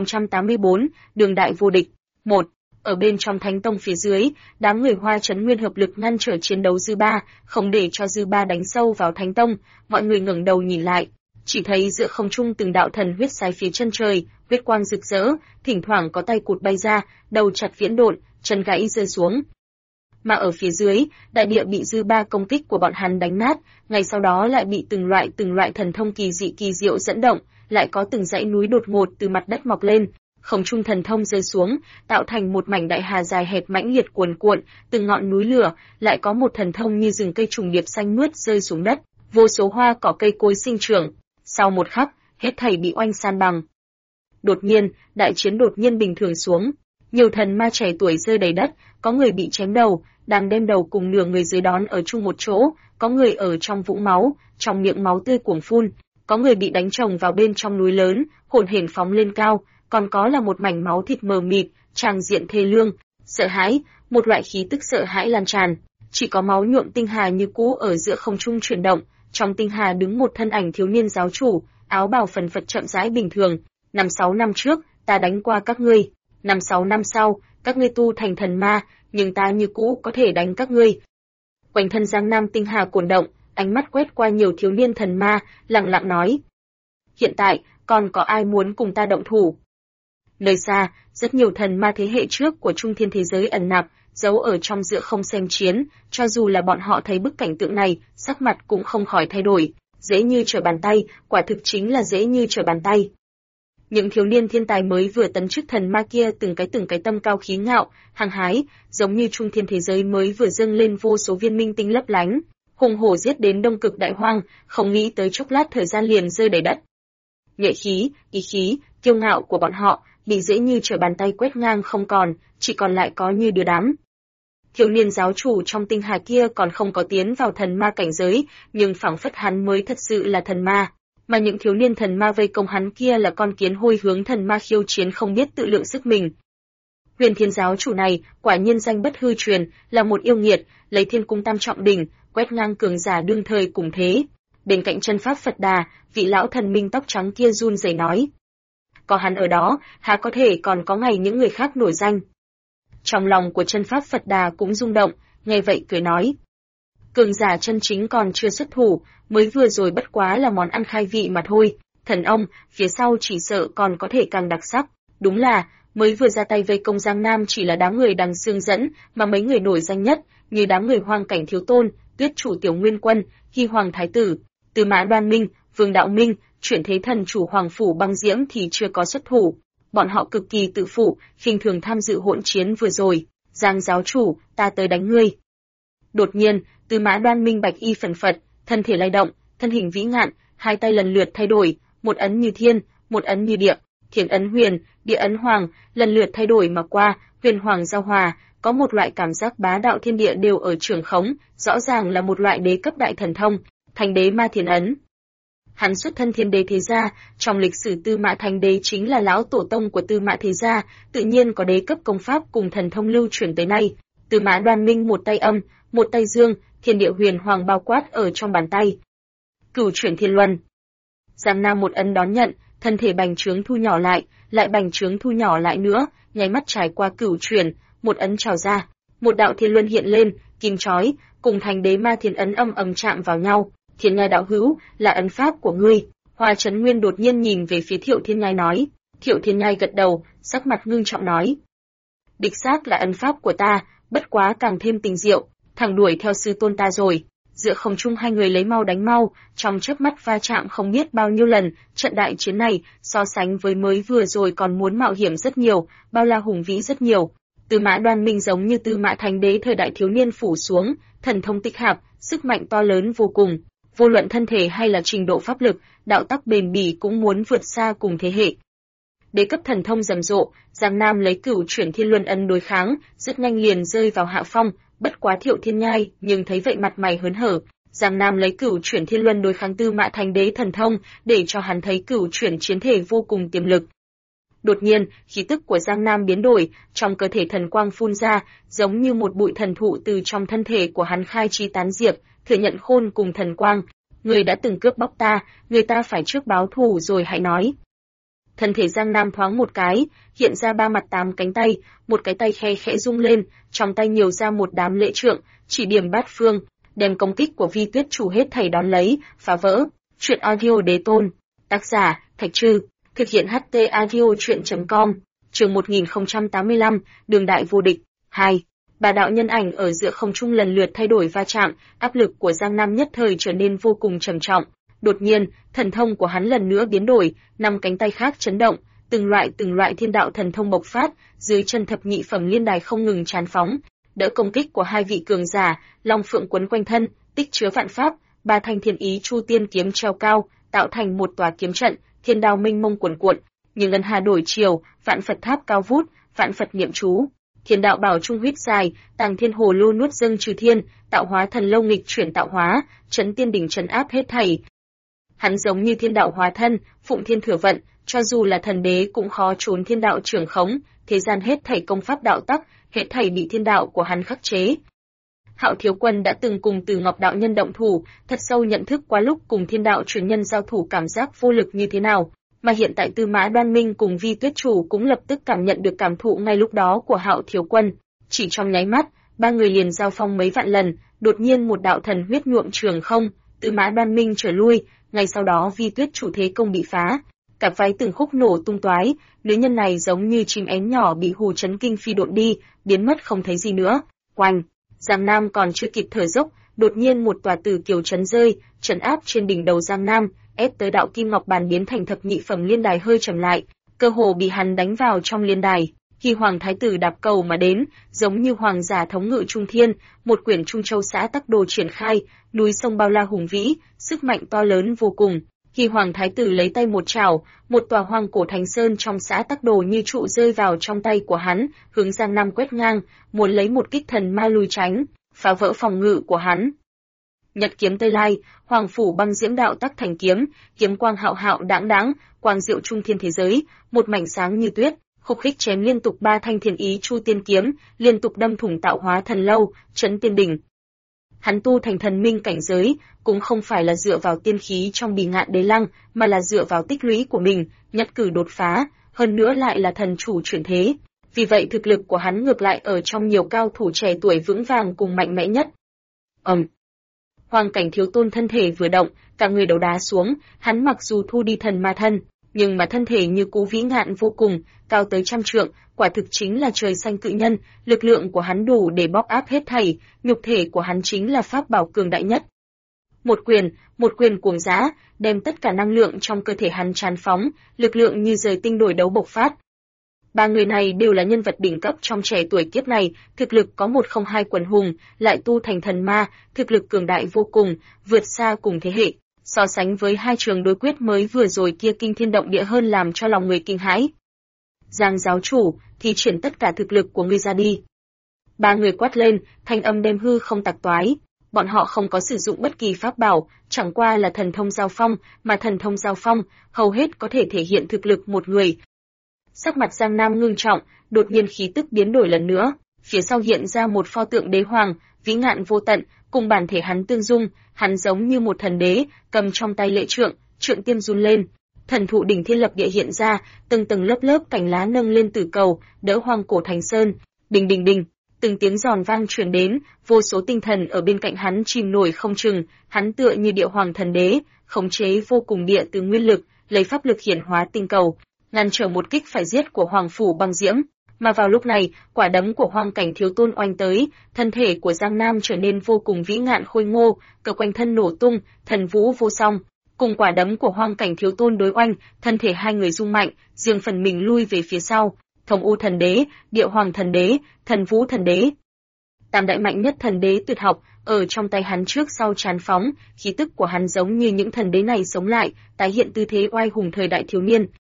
1084, đường đại vô địch. 1. Ở bên trong Thánh Tông phía dưới, đám người Hoa Chấn Nguyên hợp lực ngăn trở chiến đấu dư ba, không để cho dư ba đánh sâu vào Thánh Tông. Mọi người ngẩng đầu nhìn lại, chỉ thấy giữa không trung từng đạo thần huyết xài phía chân trời, huyết quang rực rỡ, thỉnh thoảng có tay cụt bay ra, đầu chặt viễn độn, chân gãy rơi xuống. Mà ở phía dưới, đại địa bị dư ba công kích của bọn hắn đánh nát, ngay sau đó lại bị từng loại thần thông kỳ dị kỳ diệu dẫn động, lại có từng dãy núi đột ngột từ mặt đất mọc lên, không trung thần thông rơi xuống, tạo thành một mảnh đại hà dài hẹp mãnh liệt cuồn cuộn, từng ngọn núi lửa, lại có một thần thông như rừng cây trùng điệp xanh mướt rơi xuống đất, vô số hoa cỏ cây cối sinh trưởng. Sau một khắc, hết thảy bị oanh san bằng. Đột nhiên, đại chiến đột nhiên bình thường xuống, nhiều thần ma trẻ tuổi rơi đầy đất, có người bị chém đầu, đang đem đầu cùng nửa người dưới đón ở chung một chỗ, có người ở trong vũng máu, trong miệng máu tươi cuồng phun, có người bị đánh chồng vào bên trong núi lớn, hồn hển phóng lên cao, còn có là một mảnh máu thịt mờ mịt, tràng diện thê lương, sợ hãi, một loại khí tức sợ hãi lan tràn, chỉ có máu nhuộm tinh hà như cũ ở giữa không trung chuyển động, trong tinh hà đứng một thân ảnh thiếu niên giáo chủ, áo bào phần phật chậm rãi bình thường, 5-6 năm trước, ta đánh qua các ngươi, 5-6 năm sau, các ngươi tu thành thần ma, nhưng ta như cũ có thể đánh các ngươi. Quanh thân Giang Nam tinh hà cuồn động, ánh mắt quét qua nhiều thiếu niên thần ma, lặng lặng nói: hiện tại, còn có ai muốn cùng ta động thủ? Nơi xa, rất nhiều thần ma thế hệ trước của trung thiên thế giới ẩn nặc, giấu ở trong giữa không xem chiến, cho dù là bọn họ thấy bức cảnh tượng này, sắc mặt cũng không khỏi thay đổi, dễ như trở bàn tay, quả thực chính là dễ như trở bàn tay. Những thiếu niên thiên tài mới vừa tấn chức thần ma kia từng cái tâm cao khí ngạo, hăng hái, giống như trung thiên thế giới mới vừa dâng lên vô số viên minh tinh lấp lánh, hùng hổ giết đến đông cực đại hoang, không nghĩ tới chốc lát thời gian liền rơi đầy đất. Nhuệ khí, ý khí, kiêu ngạo của bọn họ bị dễ như trở bàn tay quét ngang không còn, chỉ còn lại có như đưa đám. Thiếu niên giáo chủ trong tinh hà kia còn không có tiến vào thần ma cảnh giới, nhưng phảng phất hắn mới thật sự là thần ma, mà những thiếu niên thần ma vây công hắn kia là con kiến hôi hướng thần ma khiêu chiến không biết tự lượng sức mình. Huyền Thiên giáo chủ này, quả nhiên danh bất hư truyền, là một yêu nghiệt, lấy Thiên cung tam trọng đỉnh, quét ngang cường giả đương thời cùng thế. Bên cạnh chân pháp Phật Đà, vị lão thần minh tóc trắng kia run rẩy nói: có hắn ở đó, há có thể còn có ngày những người khác nổi danh. Trong lòng của chân pháp Phật Đà cũng rung động, nghe vậy cười nói: cường giả chân chính còn chưa xuất thủ, mới vừa rồi bất quá là món ăn khai vị mà thôi, thần ông, phía sau chỉ sợ còn có thể càng đặc sắc. Đúng là, mới vừa ra tay vây công Giang Nam chỉ là đám người đằng xương dẫn, mà mấy người nổi danh nhất, như đám người Hoang Cảnh Thiếu Tôn, Tuyết Chủ Tiểu Nguyên Quân, Hy Hoàng Thái Tử, Tư Mã Đoan Minh, Vương Đạo Minh, Chuyển Thế Thần Chủ Hoàng Phủ Băng Diễm thì chưa có xuất thủ. Bọn họ cực kỳ tự phụ, khinh thường tham dự hỗn chiến vừa rồi. Giang giáo chủ, ta tới đánh ngươi. Đột nhiên, Tư Mã Đoan Minh bạch y phần phật, thân thể lay động, thân hình vĩ ngạn, hai tay lần lượt thay đổi, một ấn như thiên, một ấn như địa, thiên ấn huyền, địa ấn hoàng, lần lượt thay đổi mà qua, huyền hoàng giao hòa, có một loại cảm giác bá đạo thiên địa đều ở trường khống, rõ ràng là một loại đế cấp đại thần thông, Thành Đế Ma Thiên Ấn. Hắn xuất thân Thiên Đế thế gia, trong lịch sử Tư Mã Thành Đế chính là lão tổ tông của Tư Mã thế gia, tự nhiên có đế cấp công pháp cùng thần thông lưu truyền tới nay. Tư Mã Đoan Minh một tay âm, một tay dương, thiên địa huyền hoàng bao quát ở trong bàn tay. Cửu chuyển thiên luân. Giang Nam một ấn đón nhận, thân thể bành trướng thu nhỏ lại bành trướng thu nhỏ lại nữa, nháy mắt trải qua cửu chuyển, một ấn trào ra, một đạo thiên luân hiện lên, kim chói, cùng Thành Đế Ma Thiên Ấn âm ầm chạm vào nhau. Thiên Nhai đạo hữu, là ấn pháp của ngươi. Hoa Chấn Nguyên đột nhiên nhìn về phía Thiệu Thiên Nhai nói. Thiệu Thiên Nhai gật đầu, sắc mặt ngưng trọng nói: đích xác là ấn pháp của ta, bất quá càng thêm tình diệu, thẳng đuổi theo sư tôn ta rồi. Giữa không trung hai người lấy mau đánh mau, trong chớp mắt va chạm không biết bao nhiêu lần, trận đại chiến này so sánh với mới vừa rồi còn muốn mạo hiểm rất nhiều, bao la hùng vĩ rất nhiều. Tư Mã Đoan Minh giống như Tư Mã Thành Đế thời đại thiếu niên phủ xuống, thần thông tích hạp, sức mạnh to lớn vô cùng, vô luận thân thể hay là trình độ pháp lực, đạo tắc bền bỉ cũng muốn vượt xa cùng thế hệ. Đế cấp thần thông rầm rộ, Giang Nam lấy cửu chuyển thiên luân ấn đối kháng, rất nhanh liền rơi vào hạ phong, bất quá Thiệu Thiên Nhai, nhưng thấy vậy mặt mày hớn hở. Giang Nam lấy cửu chuyển thiên luân đối kháng Tư Mã Thành Đế thần thông, để cho hắn thấy cửu chuyển chiến thể vô cùng tiềm lực. Đột nhiên, khí tức của Giang Nam biến đổi, trong cơ thể thần quang phun ra, giống như một bụi thần thụ từ trong thân thể của hắn khai chi tán diệp, thừa nhận khôn cùng thần quang. Người đã từng cướp bóc ta, người ta phải trước báo thù rồi hãy nói. Thân thể Giang Nam thoáng một cái, hiện ra 3 mặt 8 cánh tay, một cái tay khe khẽ rung lên, trong tay nhiều ra một đám lễ trượng, chỉ điểm bát phương, đem công kích của Vi Tuyết Chủ hết thảy đón lấy, phá vỡ. Truyện audio đế tôn. Tác giả, Thạch Trư. Thực hiện HT audio truyện.com. Chương 1085, Đường đại vô địch. 2. Bà đạo nhân ảnh ở giữa không trung lần lượt thay đổi va chạm, áp lực của Giang Nam nhất thời trở nên vô cùng trầm trọng. Đột nhiên, thần thông của hắn lần nữa biến đổi, 5 cánh tay khác chấn động, từng loại thiên đạo thần thông bộc phát, dưới chân thập nhị phẩm liên đài không ngừng tràn phóng, đỡ công kích của hai vị cường giả, long phượng quấn quanh thân, tích chứa vạn pháp, 3 thanh thiên ý chu tiên kiếm treo cao, tạo thành một tòa kiếm trận, thiên đao minh mông cuồn cuộn, như ngân hà đổi chiều, vạn Phật tháp cao vút, vạn Phật niệm chú. Thiên đạo bảo trung huyết dài, tàng thiên hồ lô nuốt dâng trừ thiên, tạo hóa thần lâu nghịch chuyển tạo hóa, trấn tiên đỉnh trấn áp hết thảy. Hắn giống như thiên đạo hóa thân, phụng thiên thừa vận, cho dù là thần đế cũng khó trốn thiên đạo trưởng khống, thế gian hết thảy công pháp đạo tắc, hết thảy bị thiên đạo của hắn khắc chế. Hạo Thiếu Quân đã từng cùng Từ Ngọc đạo nhân động thủ, thật sâu nhận thức qua lúc cùng thiên đạo truyền nhân giao thủ cảm giác vô lực như thế nào, mà hiện tại Tư Mã Đoan Minh cùng Vi Tuyết Chủ cũng lập tức cảm nhận được cảm thụ ngay lúc đó của Hạo Thiếu Quân. Chỉ trong nháy mắt, ba người liền giao phong mấy vạn lần, đột nhiên một đạo thần huyết nhuộm trường không, Tư Mã Đoan Minh trở lui, ngay sau đó Vi Tuyết Chủ thế công bị phá, cả váy từng khúc nổ tung toái, nữ nhân này giống như chim én nhỏ bị hù chấn kinh phi độn đi, biến mất không thấy gì nữa. Oanh! Giang Nam còn chưa kịp thở dốc, đột nhiên một tòa tử kiều trấn rơi, trấn áp trên đỉnh đầu Giang Nam, ép tới đạo kim ngọc bàn biến thành thập nhị phẩm liên đài hơi chậm lại, cơ hồ bị hắn đánh vào trong liên đài. Khi Hoàng Thái tử đạp cầu mà đến, giống như hoàng giả thống ngự trung thiên, một quyển Trung Châu xã tắc đồ triển khai, núi sông bao la hùng vĩ, sức mạnh to lớn vô cùng. Khi Hoàng Thái tử lấy tay một chảo, một tòa hoang cổ thành sơn trong xã tắc đồ như trụ rơi vào trong tay của hắn, hướng Giang Nam quét ngang, muốn lấy một kích thần ma lui tránh, phá vỡ phòng ngự của hắn. Nhật kiếm Tây Lai, Hoàng phủ băng diễm đạo tắc thành kiếm, kiếm quang hạo hạo đãng đãng, quang diệu trung thiên thế giới, một mảnh sáng như tuyết, khúc khích chém liên tục 3 thanh thiên ý chu tiên kiếm, liên tục đâm thủng tạo hóa thần lâu, trấn tiên đỉnh. Hắn tu thành thần minh cảnh giới, cũng không phải là dựa vào tiên khí trong Bì Ngạn Đế Lăng, mà là dựa vào tích lũy của mình, nhất cử đột phá, hơn nữa lại là thần chủ chuyển thế. Vì vậy thực lực của hắn ngược lại ở trong nhiều cao thủ trẻ tuổi vững vàng cùng mạnh mẽ nhất. Hoàng Cảnh Thiếu Tôn thân thể vừa động, cả người đấu đá xuống, hắn mặc dù thu đi thần ma thân, nhưng mà thân thể như cú vĩ ngạn vô cùng, cao tới 100 trượng, quả thực chính là trời xanh cự nhân, lực lượng của hắn đủ để bóp áp hết thảy, nhục thể của hắn chính là pháp bảo cường đại nhất. Một quyền cuồng dã, đem tất cả năng lượng trong cơ thể hắn tràn phóng, lực lượng như rời tinh đổi đấu bộc phát. Ba người này đều là nhân vật đỉnh cấp trong trẻ tuổi kiếp này, thực lực có 102 quần hùng, lại tu thành thần ma, thực lực cường đại vô cùng, vượt xa cùng thế hệ. So sánh với hai trường đối quyết mới vừa rồi kia kinh thiên động địa hơn làm cho lòng người kinh hãi. Giang giáo chủ, thi triển tất cả thực lực của ngươi ra đi. Ba người quát lên, thanh âm đem hư không tạc toái. Bọn họ không có sử dụng bất kỳ pháp bảo, chẳng qua là thần thông giao phong, mà thần thông giao phong, hầu hết có thể thể hiện thực lực một người. Sắc mặt Giang Nam ngưng trọng, đột nhiên khí tức biến đổi lần nữa, phía sau hiện ra một pho tượng đế hoàng, vĩ ngạn vô tận, cùng bản thể hắn tương dung, hắn giống như một thần đế, cầm trong tay lễ trượng, trượng tiêm run lên. Thần thụ đỉnh thiên lập địa hiện ra, từng tầng lớp lớp cành lá nâng lên từ cầu, đỡ hoang cổ thành sơn. Đình đình đình, từng tiếng giòn vang truyền đến, vô số tinh thần ở bên cạnh hắn chìm nổi không chừng, hắn tựa như địa hoàng thần đế, khống chế vô cùng địa từ nguyên lực, lấy pháp lực hiển hóa tinh cầu, ngăn trở một kích phải giết của Hoàng phủ băng diễm. Mà vào lúc này, quả đấm của Hoàng Cảnh Thiếu Tôn oanh tới, thân thể của Giang Nam trở nên vô cùng vĩ ngạn khôi ngô, cơ quanh thân nổ tung, thần vũ vô song. Cùng quả đấm của Hoàng Cảnh Thiếu Tôn đối oanh, thân thể hai người rung mạnh, riêng phần mình lui về phía sau. Thông U thần đế, Địa Hoàng thần đế, Thần Vũ thần đế. Tam đại mạnh nhất thần đế tuyệt học, ở trong tay hắn trước sau tràn phóng, khí tức của hắn giống như những thần đế này sống lại, tái hiện tư thế oai hùng thời đại thiếu niên.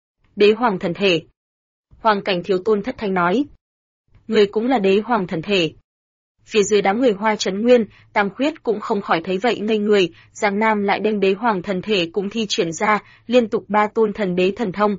Đế Hoàng thần thể. Hoàng Cảnh Thiếu Tôn thất thanh nói. Người cũng là đế hoàng thần thể. Phía dưới đám người Hoa Trấn Nguyên, Tam Khuyết cũng không khỏi thấy vậy ngây người, Giang Nam lại đem đế hoàng thần thể cũng thi triển ra, liên tục 3 tôn thần đế thần thông.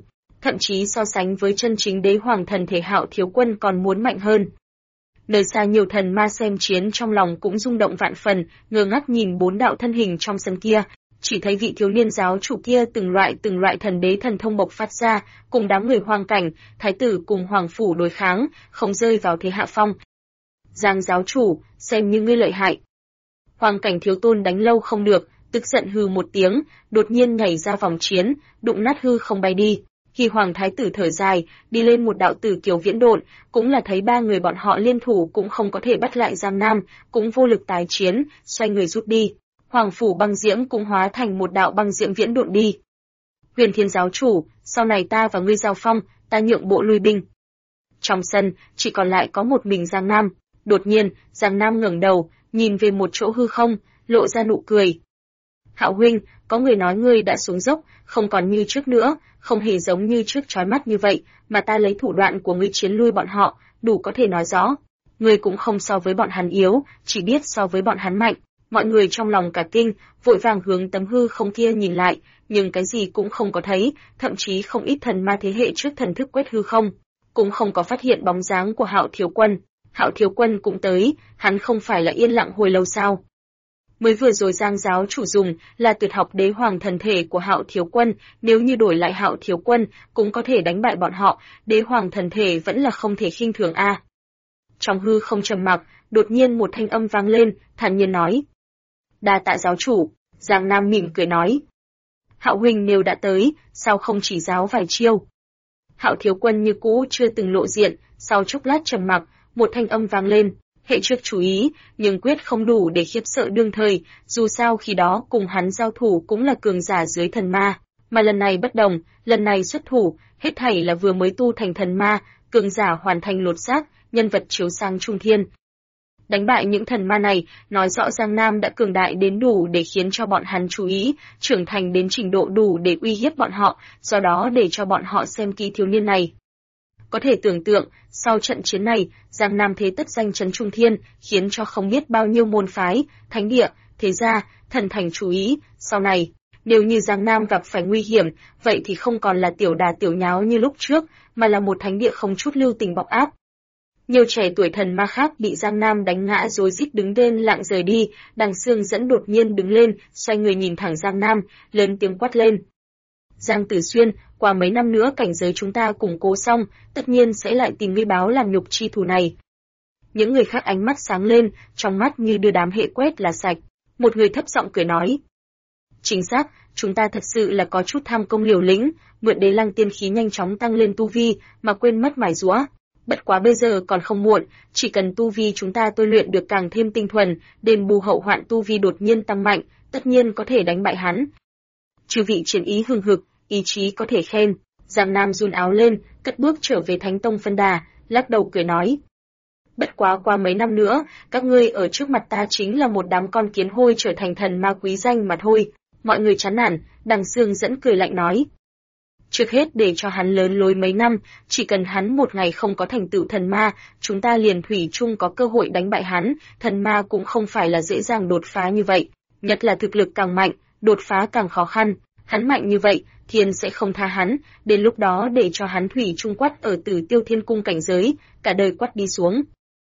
thậm chí so sánh với chân chính đế hoàng thần thể Hạo Thiếu Quân còn muốn mạnh hơn. Nơi xa nhiều thần ma xem chiến trong lòng cũng rung động vạn phần, ngơ ngác nhìn 4 đạo thân hình trong sân kia, chỉ thấy vị thiếu niên giáo chủ kia từng loại thần đế thần thông bộc phát ra, cùng đám người hoang cảnh, thái tử cùng hoàng phủ đối kháng, không rơi vào thế hạ phong. Giang giáo chủ, xem như ngươi lợi hại. Hoang cảnh thiếu tôn đánh lâu không được, tức giận hừ một tiếng, đột nhiên nhảy ra vòng chiến, đụng nát hư không bay đi. Khi hoàng thái tử thở dài, đi lên một đạo tử kiều viễn độn, cũng là thấy 3 người bọn họ liên thủ cũng không có thể bắt lại Giang Nam, cũng vô lực tái chiến, xoay người rút đi. Hoàng phủ băng diễm cũng hóa thành một đạo băng diễm viễn độn đi. Huyền Thiên giáo chủ, sau này ta và ngươi giao phong, ta nhượng bộ lui binh. Trong sân, chỉ còn lại có một mình Giang Nam. Đột nhiên, Giang Nam ngẩng đầu, nhìn về một chỗ hư không, lộ ra nụ cười. Hạo huynh, có người nói ngươi đã xuống dốc, không còn như trước nữa, không hề giống như trước chói mắt như vậy, mà ta lấy thủ đoạn của ngươi chiến lui bọn họ, đủ có thể nói rõ. Ngươi cũng không so với bọn hắn yếu, chỉ biết so với bọn hắn mạnh. Mọi người trong lòng cả kinh, vội vàng hướng tấm hư không kia nhìn lại, nhưng cái gì cũng không có thấy, thậm chí không ít thần ma thế hệ trước thần thức quét hư không, cũng không có phát hiện bóng dáng của Hạo Thiếu Quân. Hạo Thiếu Quân cũng tới, hắn không phải là yên lặng hồi lâu sao? Mới vừa rồi Giang giáo chủ dùng là tuyệt học đế hoàng thần thể của Hạo Thiếu Quân, nếu như đổi lại Hạo Thiếu Quân, cũng có thể đánh bại bọn họ, đế hoàng thần thể vẫn là không thể khinh thường a. Trong hư không trầm mặc, đột nhiên một thanh âm vang lên, thản nhiên nói: "Đa tạ giáo chủ." Giang Nam mỉm cười nói: "Hạo huynh nếu đã tới, sao không chỉ giáo vài chiêu?" Hạo Thiếu Quân như cũ chưa từng lộ diện, sau chốc lát trầm mặc, một thanh âm vang lên: "Hệ trước chú ý, nhưng quyết không đủ để khiếp sợ đương thời, dù sao khi đó cùng hắn giao thủ cũng là cường giả dưới thần ma, mà lần này bất đồng, lần này xuất thủ, hết thảy là vừa mới tu thành thần ma, cường giả hoàn thành lột xác, nhân vật chiếu sang trung thiên." Đánh bại những thần ma này, nói rõ Giang Nam đã cường đại đến đủ để khiến cho bọn hắn chú ý, trưởng thành đến trình độ đủ để uy hiếp bọn họ, do đó để cho bọn họ xem kỹ thiếu niên này. Có thể tưởng tượng, sau trận chiến này, Giang Nam thế tất danh chấn trung thiên, khiến cho không biết bao nhiêu môn phái, thánh địa, thế gia, thần thành chú ý, sau này, nếu như Giang Nam gặp phải nguy hiểm, vậy thì không còn là tiểu đà tiểu nháo như lúc trước, mà là một thánh địa không chút lưu tình bọc áp. Nhiều trẻ tuổi thần ma khác bị Giang Nam đánh ngã rối rít đứng lên lặng rời đi, Đằng Sương Dẫn đột nhiên đứng lên, xoay người nhìn thẳng Giang Nam, lớn tiếng quát lên: "Giang Tử Xuyên, qua mấy năm nữa cảnh giới chúng ta củng cố xong, tất nhiên sẽ lại tìm ngươi báo làm nhục chi thù này." Những người khác ánh mắt sáng lên, trong mắt như đưa đám hệ quét là sạch. Một người thấp giọng cười nói: "Chính xác, chúng ta thật sự là có chút tham công liều lĩnh, mượn đế lăng tiên khí nhanh chóng tăng lên tu vi, mà quên mất mài giũa. Bất quá bây giờ còn không muộn, chỉ cần tu vi chúng ta tôi luyện được càng thêm tinh thuần, đền bù hậu hoạn tu vi đột nhiên tăng mạnh, tất nhiên có thể đánh bại hắn." Chư vị chiến ý hừng hực, ý chí có thể khen. Giang Nam run áo lên, cất bước trở về Thánh Tông phân đà, lắc đầu cười nói: "Bất quá qua mấy năm nữa, các ngươi ở trước mặt ta chính là một đám con kiến hôi trở thành thần ma quý danh mà thôi." Mọi người chán nản, Đằng Sương Dẫn cười lạnh nói: "Trước hết để cho hắn lớn lối mấy năm, chỉ cần hắn một ngày không có thành tựu thần ma, chúng ta liền thủy chung có cơ hội đánh bại hắn, thần ma cũng không phải là dễ dàng đột phá như vậy, nhất là thực lực càng mạnh, đột phá càng khó khăn, hắn mạnh như vậy, thiên sẽ không tha hắn, đến lúc đó để cho hắn thủy chung quát ở Tử Tiêu Thiên Cung cảnh giới, cả đời quát đi xuống."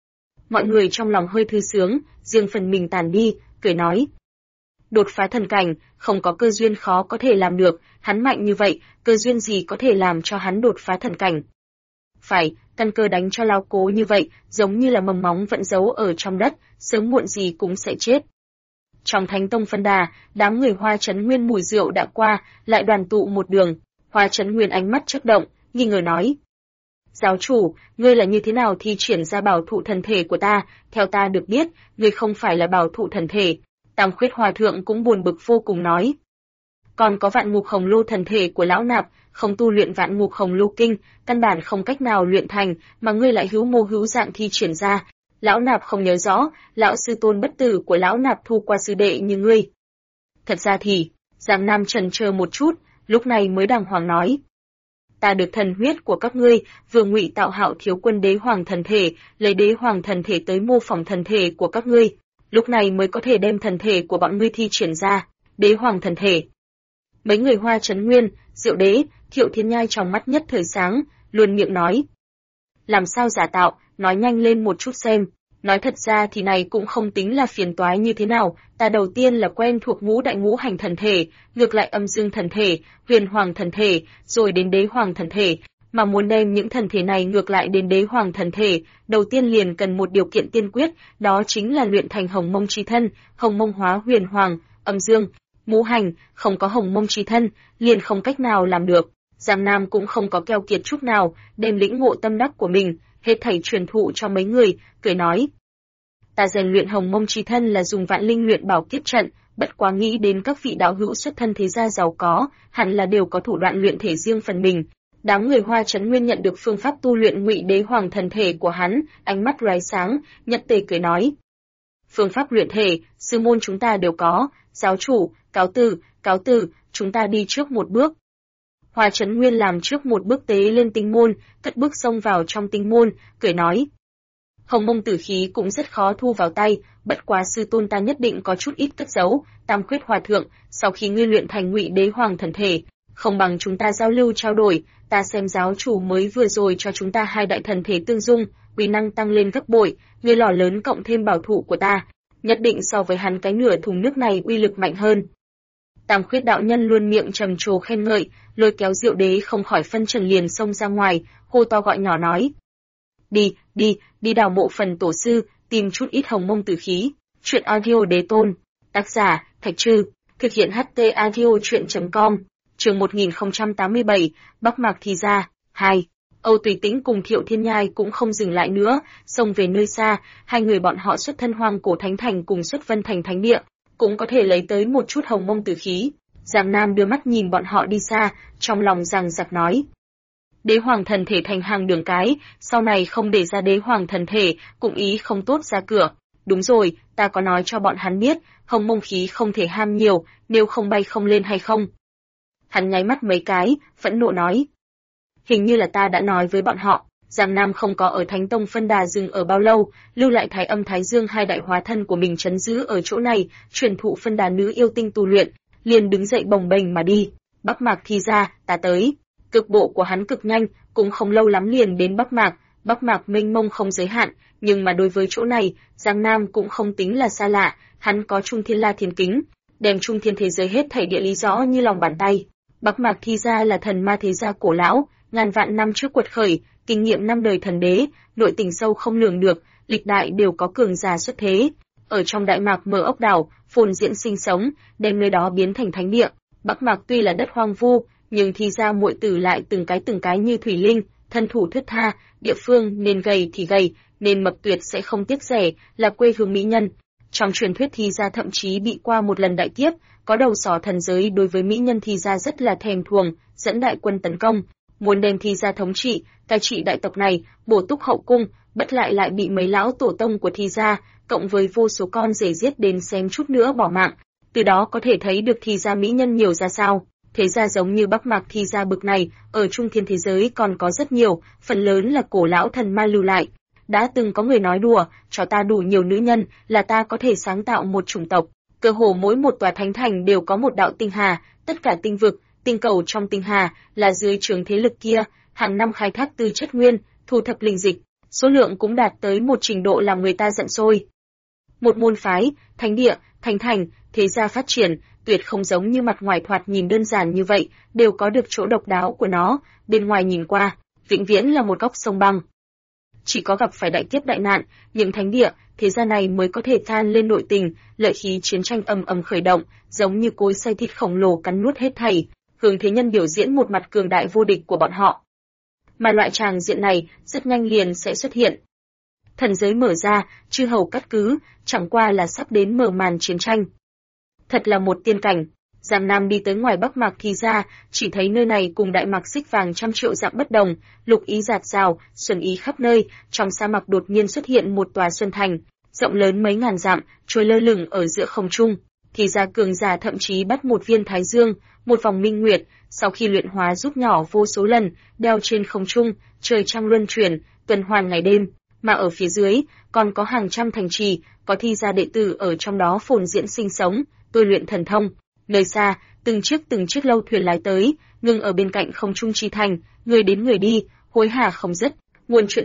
Mọi người trong lòng hơi thư sướng, riêng phần mình tàn đi, cười nói: "Đột phá thần cảnh, không có cơ duyên khó có thể làm được, hắn mạnh như vậy, cơ duyên gì có thể làm cho hắn đột phá thần cảnh?" Phải, căn cơ đánh cho lao cố như vậy, giống như là mầm móng vẫn giấu ở trong đất, sớm muộn gì cũng sẽ chết. Trong Thánh Tông phân đà, đám người Hoa Chấn Nguyên mùi rượu đã qua, lại đoàn tụ một đường. Hoa Chấn Nguyên ánh mắt chớp động, nghi ngờ nói: "Giáo chủ, ngươi là như thế nào thi triển ra bảo thụ thần thể của ta? Theo ta được biết, ngươi không phải là bảo thụ thần thể." Tam Khuyết Hòa Thượng cũng buồn bực vô cùng nói: "Còn có Vạn Ngục Hồng Lô thần thể của lão nạp, không tu luyện Vạn Ngục Hồng Lô kinh, căn bản không cách nào luyện thành, mà ngươi lại hữu mô hữu dạng thi triển ra. Lão nạp không nhớ rõ, lão sư tôn bất tử của lão nạp thu qua sư đệ như ngươi." Thật ra thì, Giang Nam chần chờ một chút, lúc này mới đàng hoàng nói: "Ta được thần huyết của các ngươi, vừa ngụy tạo Hạo Thiếu Quân đế hoàng thần thể, lấy đế hoàng thần thể tới mô phỏng thần thể của các ngươi, lúc này mới có thể đem thần thể của bọn ngươi thi triển ra, đế hoàng thần thể." Mấy người Hoa Chấn Nguyên, Diệu Đế, Thiệu Thiên Nhai trong mắt nhất thời sáng, luôn miệng nói. Làm sao giả tạo, nói nhanh lên một chút xem. Nói thật ra thì này cũng không tính là phiền toái như thế nào, ta đầu tiên là quen thuộc ngũ đại ngũ hành thần thể, ngược lại âm dương thần thể, huyền hoàng thần thể, rồi đến đế hoàng thần thể, mà muốn đem những thần thể này ngược lại đến đế hoàng thần thể, đầu tiên liền cần một điều kiện tiên quyết, đó chính là luyện thành hồng mông chi thân, hồng mông hóa huyền hoàng, âm dương, ngũ hành, không có hồng mông chi thân, liền không cách nào làm được. Giang Nam cũng không có keo kiệt chút nào, đem lĩnh ngộ tâm đắc của mình, hết thảy truyền thụ cho mấy người, cười nói. Ta rèn luyện hồng mông chi thân là dùng vạn linh luyện bảo kiếp trận, bất quá nghĩ đến các vị đạo hữu xuất thân thế gia giàu có, hẳn là đều có thủ đoạn luyện thể riêng phần mình. Đám người Hoa Chấn Nguyên nhận được phương pháp tu luyện Ngụy Đế Hoàng thần thể của hắn, ánh mắt lóe sáng, Nhật Tề cười nói. Phương pháp luyện thể, sư môn chúng ta đều có, giáo chủ, cáo từ, chúng ta đi trước một bước. Hoa Chấn Nguyên làm trước một bước tế lên tinh môn, cất bước xông vào trong tinh môn, cười nói. Hồng mông tử khí cũng rất khó thu vào tay, bất quá sư tôn ta nhất định có chút ít cất giấu, Tam Khuyết Hòa Thượng, sau khi ngươi luyện thành Ngụy Đế Hoàng thần thể, không bằng chúng ta giao lưu trao đổi, ta xem giáo chủ mới vừa rồi cho chúng ta hai đại thần thể tương dung, uy năng tăng lên gấp bội, ngươi lò lớn cộng thêm bảo thủ của ta, nhất định so với hắn cái nửa thùng nước này uy lực mạnh hơn. Tam Khuyết đạo nhân luôn miệng trầm trồ khen ngợi, lôi kéo Diệu Đế không khỏi phân trần liền xông ra ngoài, hô to gọi nhỏ nói: "Đi đào mộ phần tổ sư, tìm chút ít hồng mông tử khí." Truyện audio đế tôn, tác giả Thạch Trư, thực hiện HT audio truyện.com. Chương 1087, Bắc Mạc Thi Gia 2. Âu Tùy Tĩnh cùng Thiệu Thiên Nhai cũng không dừng lại nữa, xông về nơi xa, hai người bọn họ xuất thân Hoang Cổ Thánh Thành cùng xuất Vân Thành Thánh Địa, cũng có thể lấy tới một chút hồng mông tử khí. Giang Nam đưa mắt nhìn bọn họ đi xa, trong lòng giằng giặc nói: Đế Hoàng thần thể thành hàng đường cái, sau này không để ra Đế Hoàng thần thể, cũng ý không tốt ra cửa. Đúng rồi, ta có nói cho bọn hắn biết, hồng mông khí không thể ham nhiều, nếu không bay không lên hay không. Hắn nháy mắt mấy cái, phẫn nộ nói. Hình như là ta đã nói với bọn họ, Giang Nam không có ở Thánh Tông phân đà dừng ở bao lâu, lưu lại Thái Âm Thái Dương hai đại hóa thân của mình trấn giữ ở chỗ này, truyền thụ phân đà nữ yêu tinh tu luyện, liền đứng dậy bồng bềnh mà đi. Bắc Mạc Thi Gia, ta tới. Cực bộ của hắn cực nhanh, cũng không lâu lắm liền đến Bắc Mạc mênh mông không giới hạn, nhưng mà đối với chỗ này, Giang Nam cũng không tính là xa lạ, hắn có Trung Thiên La Thiên Kính, đem Trung Thiên thế giới hết thảy địa lý rõ như lòng bàn tay. Bắc Mạc Thi Gia là thần ma thế gia cổ lão, ngàn vạn năm trước quật khởi, kinh nghiệm năm đời thần đế, nội tình sâu không lường được, lịch đại đều có cường giả xuất thế. Ở trong Đại Mạc mở ốc đảo, phồn diễn sinh sống, đem nơi đó biến thành thánh địa. Bắc Mạc tuy là đất hoang vu, nhưng Thi Gia muội tử lại từng cái như thủy linh, thân thủ thướt tha, địa phương nên gầy thì gầy, nên mập tuyệt sẽ không tiếc rẻ, là quê hương mỹ nhân. Trong truyền thuyết Thi Gia thậm chí bị qua một lần đại kiếp, có đầu sỏ thần giới đối với mỹ nhân Thi Gia rất là thèm thuồng, dẫn đại quân tấn công, muốn đem Thi Gia thống trị, cai trị đại tộc này, bổ túc hậu cung, bất lại bị mấy lão tổ tông của Thi Gia, cộng với vô số con rể giết đến xém chút nữa bỏ mạng. Từ đó có thể thấy được Thi Gia mỹ nhân nhiều ra sao. Thế ra giống như Bắc Mạc Thi Gia bực này, ở Trung Thiên thế giới còn có rất nhiều, phần lớn là cổ lão thần ma lưu lại. Đã từng có người nói đùa, cho ta đủ nhiều nữ nhân, là ta có thể sáng tạo một chủng tộc. Cơ hồ mỗi một tòa thánh thành đều có một đạo tinh hà, tất cả tinh vực, tinh cầu trong tinh hà là dưới trướng thế lực kia, hàng năm khai thác tư chất nguyên, thu thập linh dịch, số lượng cũng đạt tới một trình độ làm người ta giận sôi. Một môn phái, thánh địa, thánh thành, thế gia phát triển, tuyệt không giống như mặt ngoài thoạt nhìn đơn giản như vậy, đều có được chỗ độc đáo của nó, bên ngoài nhìn qua, vĩnh viễn là một góc sông băng. Chỉ có gặp phải đại kiếp đại nạn, những thánh địa, thế gia này mới có thể than lên nội tình, lợi khí chiến tranh ầm ầm khởi động, giống như cối xay thịt khổng lồ cắn nuốt hết thảy, hướng thế nhân biểu diễn một mặt cường đại vô địch của bọn họ. Mà loại tràng diện này rất nhanh liền sẽ xuất hiện. Thần giới mở ra, chư hầu cắt cứ, chẳng qua là sắp đến mở màn chiến tranh. Thật là một tiên cảnh. Giang Nam đi tới ngoài Bắc Mạc Thi Gia, chỉ thấy nơi này cùng Đại Mạc xích vàng trăm triệu dặm bất đồng, lục ý rạt rào, xuân ý khắp nơi. Trong sa mạc đột nhiên xuất hiện một tòa xuân thành, rộng lớn mấy ngàn dặm, trôi lơ lửng ở giữa không trung. Thi Gia cường giả thậm chí bắt một viên thái dương, một vòng minh nguyệt, sau khi luyện hóa rút nhỏ vô số lần, đeo trên không trung, trời trăng luân chuyển, tuần hoàn ngày đêm. Mà ở phía dưới còn có hàng trăm thành trì, có Thi Gia đệ tử ở trong đó phồn diễn sinh sống, tôi luyện thần thông. Nơi xa, từng chiếc lâu thuyền lái tới, ngừng ở bên cạnh không trung chi thành, người đến người đi, hối hả không dứt. Nguồn truyện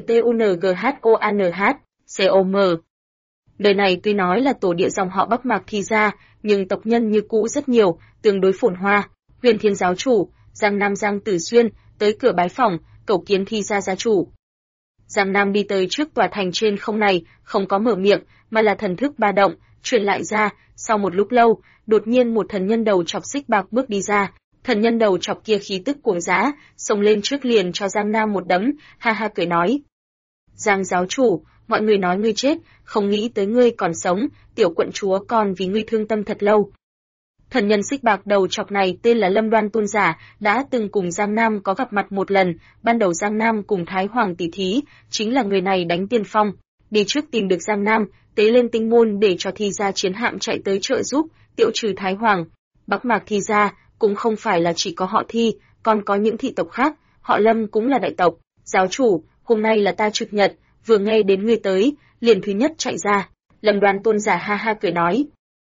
TUNGHOANH.com. Đời này tuy nói là tổ địa dòng họ Bắc Mạc Thi gia, nhưng tộc nhân như cũ rất nhiều, tương đối phồn hoa. Huyền Thiên giáo chủ, Giang Nam Giang Tử Xuyên, tới cửa bái phỏng, cầu kiến Thi gia gia chủ. Giang Nam đi tới trước tòa thành trên không này, không có mở miệng, mà là thần thức ba động, truyền lại ra. Sau một lúc lâu, đột nhiên một thần nhân đầu chọc xích bạc bước đi ra. Thần nhân đầu chọc kia khí tức cuồng dã, xông lên trước liền cho Giang Nam một đấm, ha ha cười nói: Giang giáo chủ, mọi người nói ngươi chết, không nghĩ tới ngươi còn sống, tiểu quận chúa còn vì ngươi thương tâm thật lâu. Thần nhân xích bạc đầu chọc này tên là Lâm Đoan Tôn giả, đã từng cùng Giang Nam có gặp mặt một lần, ban đầu Giang Nam cùng Thái Hoàng tỷ thí, chính là người này đánh tiên phong, đi trước tìm được Giang Nam, tế lên tinh môn để cho Thi gia chiến hạm chạy tới trợ giúp, tiêu trừ Thái Hoàng. Bắc Mạc Thi gia cũng không phải là chỉ có họ Thi, còn có những thị tộc khác, họ Lâm cũng là đại tộc. Giáo chủ, hôm nay là ta trực nhật, vừa nghe đến ngươi tới, liền thứ nhất chạy ra. Lâm Đoan Tôn giả ha ha cười nói: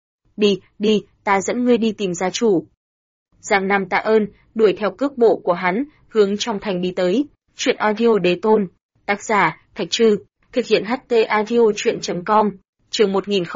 Đi, ta dẫn ngươi đi tìm gia chủ. Giang Nam tạ ơn, đuổi theo cước bộ của hắn, hướng trong thành đi tới. Truyện audio đế tôn. Tác giả, Thạch Trư. Thực hiện HT audio truyện.com. Chương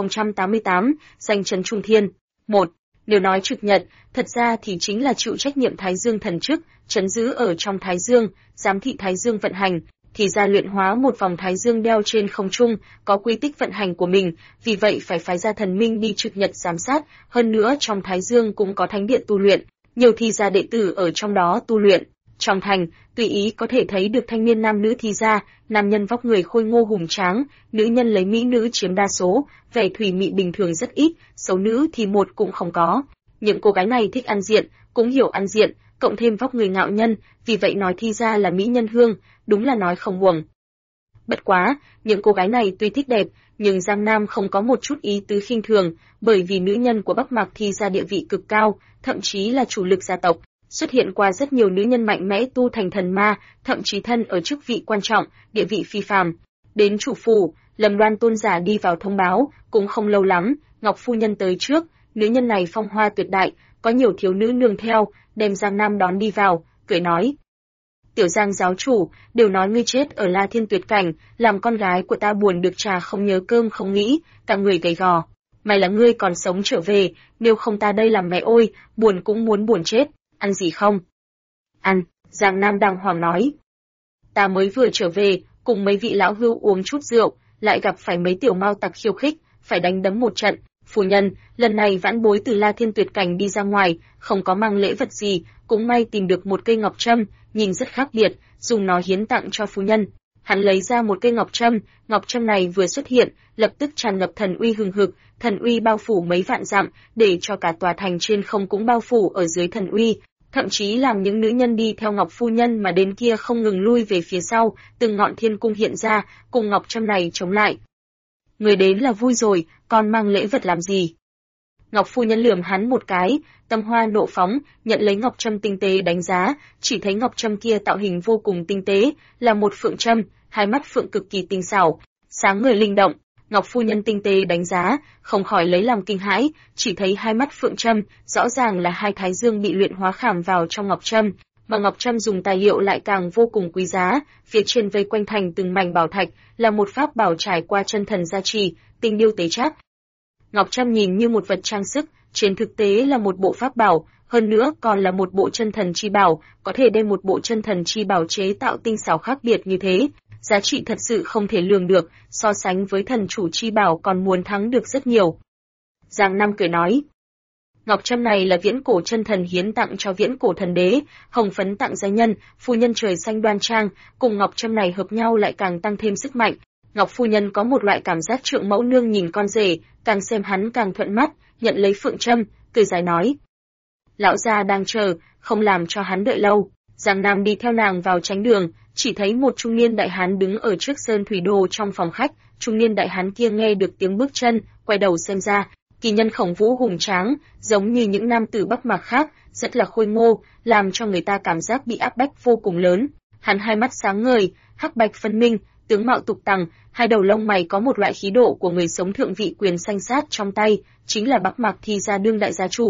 1088, danh chấn Trung Thiên. 1. Nếu nói trực nhật, thật ra thì chính là chịu trách nhiệm Thái Dương thần chức, trấn giữ ở trong Thái Dương, giám thị Thái Dương vận hành. Thì ra luyện hóa một vòng Thái Dương đeo trên không trung, có quy tích vận hành của mình, vì vậy phải phái ra thần minh đi trực nhật giám sát, hơn nữa trong Thái Dương cũng có thánh điện tu luyện, nhiều thi gia đệ tử ở trong đó tu luyện. Trong thành, tùy ý có thể thấy được thanh niên nam nữ thi gia, nam nhân vóc người khôi ngô hùng tráng, nữ nhân lấy mỹ nữ chiếm đa số, vẻ thủy mị bình thường rất ít, xấu nữ thì một cũng không có. Những cô gái này thích ăn diện, cũng hiểu ăn diện, cộng thêm vóc người ngạo nhân, vì vậy nói Thi gia là mỹ nhân hương, đúng là nói không uổng. Bất quá, những cô gái này tuy thích đẹp, nhưng Giang Nam không có một chút ý tứ khinh thường, bởi vì nữ nhân của Bắc Mạc Thi gia địa vị cực cao, thậm chí là chủ lực gia tộc, xuất hiện qua rất nhiều nữ nhân mạnh mẽ tu thành thần ma, thậm chí thân ở chức vị quan trọng, địa vị phi phàm. Đến chủ phủ, Lâm Đoan Tôn giả đi vào thông báo, cũng không lâu lắm, Ngọc phu nhân tới trước, nữ nhân này phong hoa tuyệt đại, có nhiều thiếu nữ nương theo, đem Giang Nam đón đi vào, cười nói: Tiểu Giang giáo chủ, đều nói ngươi chết ở La Thiên Tuyệt Cảnh, làm con gái của ta buồn được trà không nhớ cơm không nghĩ, cả người gầy gò. May là ngươi còn sống trở về, nếu không ta đây làm mẹ ôi, buồn cũng muốn buồn chết, ăn gì không? Ăn, Giang Nam đàng hoàng nói. Ta mới vừa trở về, cùng mấy vị lão hưu uống chút rượu, lại gặp phải mấy tiểu mao tặc khiêu khích, phải đánh đấm một trận. Phu nhân, lần này vãn bối từ La Thiên Tuyệt Cảnh đi ra ngoài, không có mang lễ vật gì, cũng may tìm được một cây ngọc trâm, nhìn rất khác biệt, dùng nó hiến tặng cho phu nhân. Hắn lấy ra một cây ngọc trâm này vừa xuất hiện, lập tức tràn ngập thần uy hừng hực, thần uy bao phủ mấy vạn dặm, để cho cả tòa thành trên không cũng bao phủ ở dưới thần uy, thậm chí làm những nữ nhân đi theo Ngọc phu nhân mà đến kia không ngừng lui về phía sau, từng ngọn thiên cung hiện ra, cùng ngọc trâm này chống lại. Người đến là vui rồi, còn mang lễ vật làm gì? Ngọc phu nhân lườm hắn một cái, tâm hoa nộ phóng, nhận lấy ngọc trâm tinh tế đánh giá, chỉ thấy ngọc trâm kia tạo hình vô cùng tinh tế, là một phượng trâm, hai mắt phượng cực kỳ tinh xảo, sáng ngời linh động. Ngọc phu nhân tinh tế đánh giá, không khỏi lấy làm kinh hãi, chỉ thấy hai mắt phượng trâm, rõ ràng là hai thái dương bị luyện hóa khảm vào trong ngọc trâm, mà ngọc trâm dùng tài liệu lại càng vô cùng quý giá, phía trên vây quanh thành từng mảnh bảo thạch, là một pháp bảo trải qua chân thần gia trì, tinh điêu tế chắc. Ngọc trâm nhìn như một vật trang sức, trên thực tế là một bộ pháp bảo, hơn nữa còn là một bộ chân thần chi bảo, có thể đem một bộ chân thần chi bảo chế tạo tinh xảo khác biệt như thế, giá trị thật sự không thể lường được, so sánh với thần chủ chi bảo còn muốn thắng được rất nhiều. Giang Nam cười nói, ngọc trâm này là viễn cổ chân thần hiến tặng cho viễn cổ thần đế, hồng phấn tặng gia nhân, phu nhân trời xanh đoan trang, cùng ngọc trâm này hợp nhau lại càng tăng thêm sức mạnh. Ngọc phu nhân có một loại cảm giác trượng mẫu nương nhìn con rể, càng xem hắn càng thuận mắt, nhận lấy phượng trâm, cười dài nói: lão gia đang chờ, không làm cho hắn đợi lâu. Giang Nam đi theo nàng vào tránh đường, chỉ thấy một trung niên đại hán đứng ở trước sơn thủy đồ trong phòng khách. Trung niên đại hán kia nghe được tiếng bước chân, quay đầu xem ra, kỳ nhân khổng vũ hùng tráng, giống như những nam tử Bắc Mạc khác, rất là khôi ngô, làm cho người ta cảm giác bị áp bách vô cùng lớn. Hắn hai mắt sáng ngời, hắc bạch phân minh, tướng mạo tục tằng, hai đầu lông mày có một loại khí độ của người sống thượng vị quyền sanh sát trong tay, chính là Bắc Mạc Thi gia đương đại gia chủ.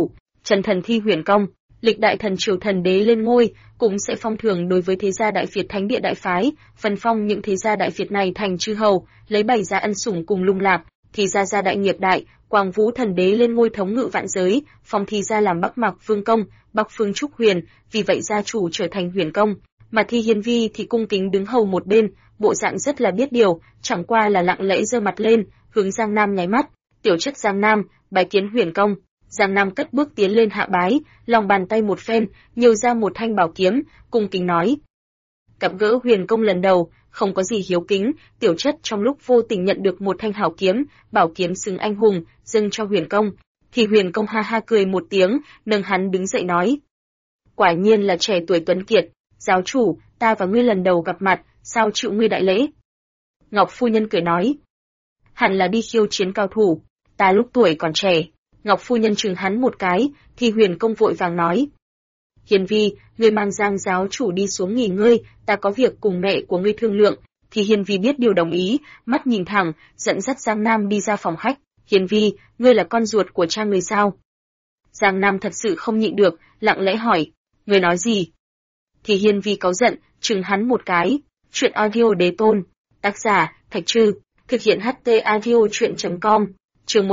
Chân thần Thi Huyền Công, lịch đại thần triều thần đế lên ngôi, cũng sẽ phong thưởng đối với thế gia Đại Việt Thánh Địa đại phái, phân phong những thế gia Đại Việt này thành chư hầu, lấy bày ra ân sủng cùng lung lạc. Thì gia đại nghiệp đại, Quang Vũ thần đế lên ngôi thống ngự vạn giới, phong Thi gia làm Bắc Mạc Vương công, Bắc Phương Trúc Huyền, vì vậy gia chủ trở thành Huyền công, mà Thi Hiên Vi thì cung kính đứng hầu một bên, bộ dạng rất là biết điều, chẳng qua là lặng lẽ giơ mặt lên, hướng Giang Nam nháy mắt. Tiểu chất Giang Nam, bái kiến Huyền công. Giang Nam cất bước tiến lên hạ bái, lòng bàn tay một phen, nhiều ra một thanh bảo kiếm, cung kính nói: gặp gỡ Huyền công lần đầu, không có gì hiếu kính, tiểu chất trong lúc vô tình nhận được một thanh hảo kiếm, bảo kiếm xứng anh hùng, dâng cho Huyền công. Thì Huyền công ha ha cười một tiếng, nâng hắn đứng dậy nói: quả nhiên là trẻ tuổi tuấn kiệt, giáo chủ, ta và ngươi lần đầu gặp mặt, sao chịu ngươi đại lễ? Ngọc phu nhân cười nói: hẳn là đi khiêu chiến cao thủ, ta lúc tuổi còn trẻ. Ngọc phu nhân trừng hắn một cái, thì Huyền công vội vàng nói: Hiên Vi, ngươi mang Giang giáo chủ đi xuống nghỉ ngơi, ta có việc cùng mẹ của ngươi thương lượng. Thì Hiên Vi biết điều đồng ý, mắt nhìn thẳng, dẫn dắt Giang Nam đi ra phòng khách. Hiên Vi, ngươi là con ruột của cha ngươi sao? Giang Nam thật sự không nhịn được, lặng lẽ hỏi: ngươi nói gì? Thì Hiên Vi cáu giận, trừng hắn một cái. Chuyện audio đế tôn, tác giả Thạch Trư, thực hiện HT audio truyện.com. Chương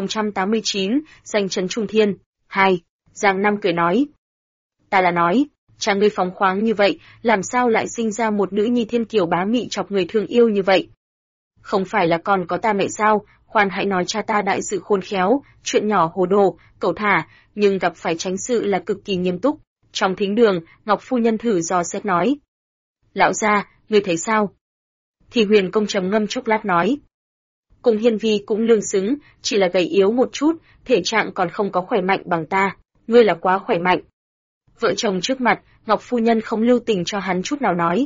1089, danh chấn Trung Thiên 2. Giang Nam cười nói: ta là nói, cha ngươi phóng khoáng như vậy, làm sao lại sinh ra một nữ nhi thiên kiều bá mị chọc người thương yêu như vậy? Không phải là còn có ta mẹ sao? Khoan hãy nói cha ta đại sự khôn khéo, chuyện nhỏ hồ đồ, cẩu thả, nhưng gặp phải tránh sự là cực kỳ nghiêm túc. Trong thính đường, Ngọc phu nhân thử dò xét nói: lão gia, ngươi thấy sao? Thì Huyền công trầm ngâm chốc lát nói: cùng Hiên Vi cũng lương xứng, chỉ là gầy yếu một chút, thể trạng còn không có khỏe mạnh bằng ta, ngươi là quá khỏe mạnh. Vợ chồng trước mặt, Ngọc phu nhân không lưu tình cho hắn chút nào nói: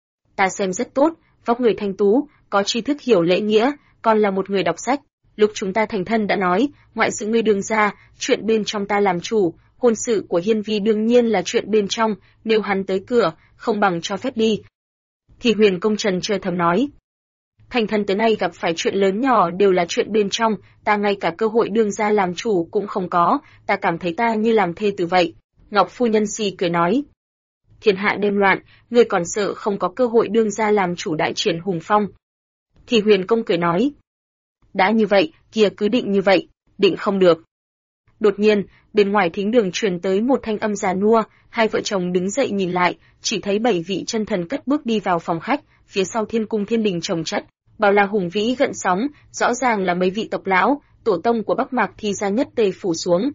ta xem rất tốt, vóc người thanh tú, có tri thức hiểu lễ nghĩa, còn là một người đọc sách. Lúc chúng ta thành thân đã nói, ngoại sự ngươi đương ra, chuyện bên trong ta làm chủ, hôn sự của Hiên Vi đương nhiên là chuyện bên trong, nếu hắn tới cửa, không bằng cho phép đi. Thì Huyền công trần trơ thầm nói: thành thân tới nay gặp phải chuyện lớn nhỏ đều là chuyện bên trong, ta ngay cả cơ hội đương ra làm chủ cũng không có, ta cảm thấy ta như làm thê tử vậy. Ngọc phu nhân xì cười nói: thiên hạ đêm loạn, ngươi còn sợ không có cơ hội đương ra làm chủ đại triển hùng phong. Thì Huyền công cười nói: đã như vậy, kia cứ định như vậy, định không được. Đột nhiên, bên ngoài thính đường truyền tới một thanh âm già nua, hai vợ chồng đứng dậy nhìn lại, chỉ thấy 7 vị chân thần cất bước đi vào phòng khách, phía sau thiên cung thiên đình chồng chất, bao la hùng vĩ gợn sóng, rõ ràng là mấy vị tộc lão, tổ tông của Bắc Mạc Thi gia nhất tề phủ xuống.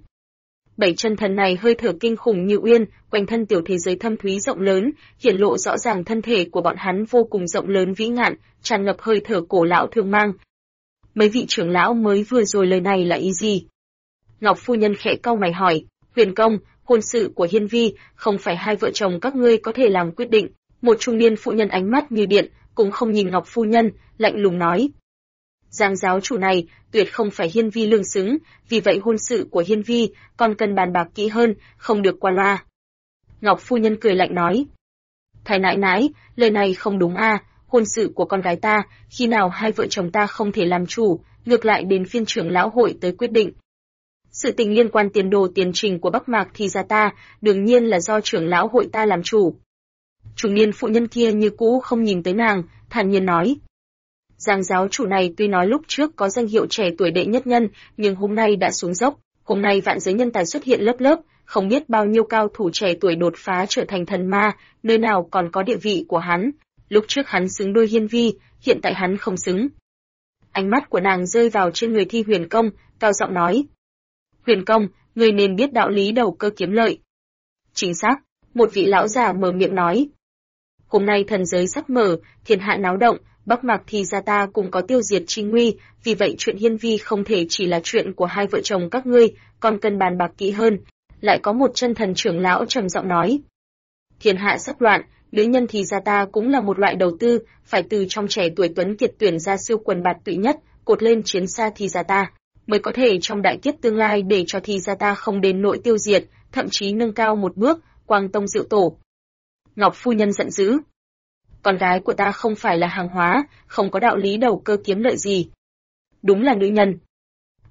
7 chân thần này hơi thở kinh khủng như uyên, quanh thân tiểu thế giới thâm thúy rộng lớn, hiển lộ rõ ràng thân thể của bọn hắn vô cùng rộng lớn vĩ ngạn, tràn ngập hơi thở cổ lão thương mang. Mấy vị trưởng lão mới vừa rồi lời này là ý gì? Ngọc phu nhân khẽ cau mày hỏi: Huyền công, hôn sự của Hiên Vi, không phải hai vợ chồng các ngươi có thể làm quyết định. Một trung niên phụ nhân ánh mắt như điện, cũng không nhìn Ngọc phu nhân, lạnh lùng nói: Giang giáo chủ này, tuyệt không phải Hiên Vi lương xứng, vì vậy hôn sự của Hiên Vi, còn cần bàn bạc kỹ hơn, không được qua loa. Ngọc phu nhân cười lạnh nói: Thái nãi nãi, lời này không đúng a, hôn sự của con gái ta, khi nào hai vợ chồng ta không thể làm chủ, ngược lại đến phiên trưởng lão hội tới quyết định. Sự tình liên quan tiền đồ tiền trình của Bắc Mạc Thi gia ta, đương nhiên là do trưởng lão hội ta làm chủ. Trung niên phụ nhân kia như cũ không nhìn tới nàng, thản nhiên nói: Giang giáo chủ này tuy nói lúc trước có danh hiệu trẻ tuổi đệ nhất nhân, nhưng hôm nay đã xuống dốc. Hôm nay vạn giới nhân tài xuất hiện lớp lớp, không biết bao nhiêu cao thủ trẻ tuổi đột phá trở thành thần ma, nơi nào còn có địa vị của hắn. Lúc trước hắn xứng đôi Hiên Vi, hiện tại hắn không xứng. Ánh mắt của nàng rơi vào trên người Thi Huyền công, cao giọng nói: Huyền công, ngươi nên biết đạo lý đầu cơ kiếm lợi. Chính xác, một vị lão già mở miệng nói: Hôm nay thần giới sắp mở, thiên hạ náo động, Bắc Mạc Thi gia ta cũng có tiêu diệt chi nguy, vì vậy chuyện Hiên Vi không thể chỉ là chuyện của hai vợ chồng các ngươi, còn cần bàn bạc kỹ hơn. Lại có một chân thần trưởng lão trầm giọng nói: Thiên hạ sắp loạn, nữ nhân Thi gia ta cũng là một loại đầu tư, phải từ trong trẻ tuổi tuấn kiệt tuyển ra siêu quần bạt tụy nhất, cột lên chiến xa Thi gia ta, mới có thể trong đại kiếp tương lai để cho Thi gia ta không đến nỗi tiêu diệt, thậm chí nâng cao một bước, quang tông diệu tổ. Ngọc phu nhân giận dữ: Con gái của ta không phải là hàng hóa, không có đạo lý đầu cơ kiếm lợi gì. Đúng là nữ nhân.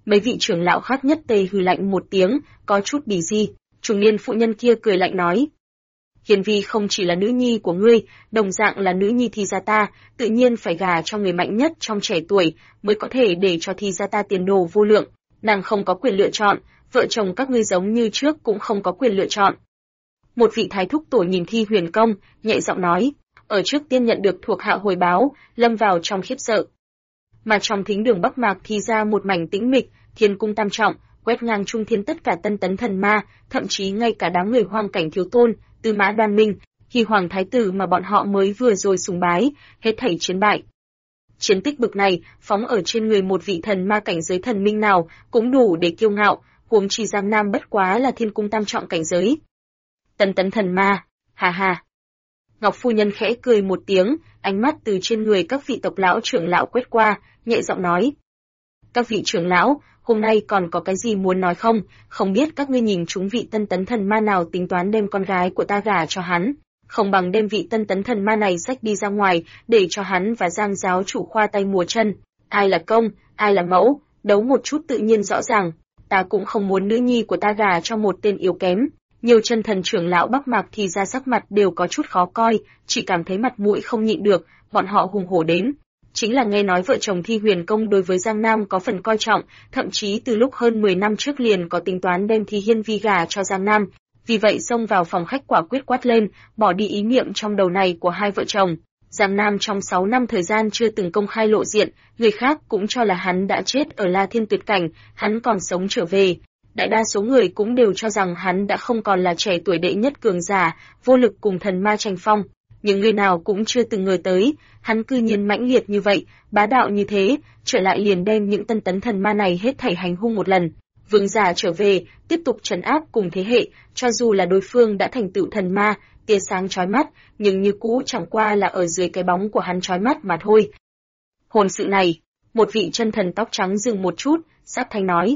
Mấy vị trưởng lão khác nhất tề hừ lạnh một tiếng, có chút bỉ di. Trung niên phụ nhân kia cười lạnh nói: Hiền vi không chỉ là nữ nhi của ngươi, đồng dạng là nữ nhi Thi gia ta, tự nhiên phải gả cho người mạnh nhất trong trẻ tuổi, mới có thể để cho Thi gia ta tiền đồ vô lượng. Nàng không có quyền lựa chọn, vợ chồng các ngươi giống như trước cũng không có quyền lựa chọn. Một vị thái thúc tổ nhìn Thi Huyền Công, nhẹ giọng nói, ở trước tiên nhận được thuộc hạ hồi báo, lâm vào trong khiếp sợ. Mà trong thính đường Bắc Mạc thì ra một mảnh tĩnh mịch, thiên cung tam trọng, quét ngang trung thiên tất cả tân tấn thần ma, thậm chí ngay cả đám người hoang cảnh thiếu tôn, Tư Mã Đoan Minh, Hy Hoàng Thái tử mà bọn họ mới vừa rồi sùng bái, hết thảy chiến bại. Chiến tích bực này, phóng ở trên người một vị thần ma cảnh giới thần minh nào, cũng đủ để kiêu ngạo, huống chi Giang Nam bất quá là thiên cung tam trọng cảnh giới. Tân tấn thần ma, hà hà. Ngọc phu nhân khẽ cười một tiếng, ánh mắt từ trên người các vị tộc lão trưởng lão quét qua, nhẹ giọng nói. Các vị trưởng lão, hôm nay còn có cái gì muốn nói không? Không biết các ngươi nhìn chúng vị tân tấn thần ma nào tính toán đem con gái của ta gả cho hắn, không bằng đem vị tân tấn thần ma này xách đi ra ngoài, để cho hắn và Giang giáo chủ khoa tay múa chân. Ai là công, ai là mẫu, đấu một chút tự nhiên rõ ràng. Ta cũng không muốn nữ nhi của ta gả cho một tên yếu kém. Nhiều chân thần trưởng lão Bắc Mạc thì ra sắc mặt đều có chút khó coi, chỉ cảm thấy mặt mũi không nhịn được, bọn họ hùng hổ đến. Chính là nghe nói vợ chồng Thi Huyền Công đối với Giang Nam có phần coi trọng, thậm chí từ lúc hơn 10 năm trước liền có tính toán đem Thi Hiên Vi gả cho Giang Nam, vì vậy xông vào phòng khách quả quyết quát lên, bỏ đi ý niệm trong đầu này của hai vợ chồng. Giang Nam trong 6 năm thời gian chưa từng công khai lộ diện, người khác cũng cho là hắn đã chết ở La Thiên Tuyệt Cảnh, hắn còn sống trở về. Đại đa số người cũng đều cho rằng hắn đã không còn là trẻ tuổi đệ nhất cường giả, vô lực cùng thần ma tranh phong. Nhưng người nào cũng chưa từng ngờ tới, hắn cư nhiên mãnh liệt như vậy, bá đạo như thế, trở lại liền đem những tân tấn thần ma này hết thảy hành hung một lần. Vương giả trở về, tiếp tục trấn áp cùng thế hệ, cho dù là đối phương đã thành tựu thần ma, tia sáng chói mắt, nhưng như cũ chẳng qua là ở dưới cái bóng của hắn chói mắt mà thôi. Hôn sự này, một vị chân thần tóc trắng dừng một chút, sắp thanh nói.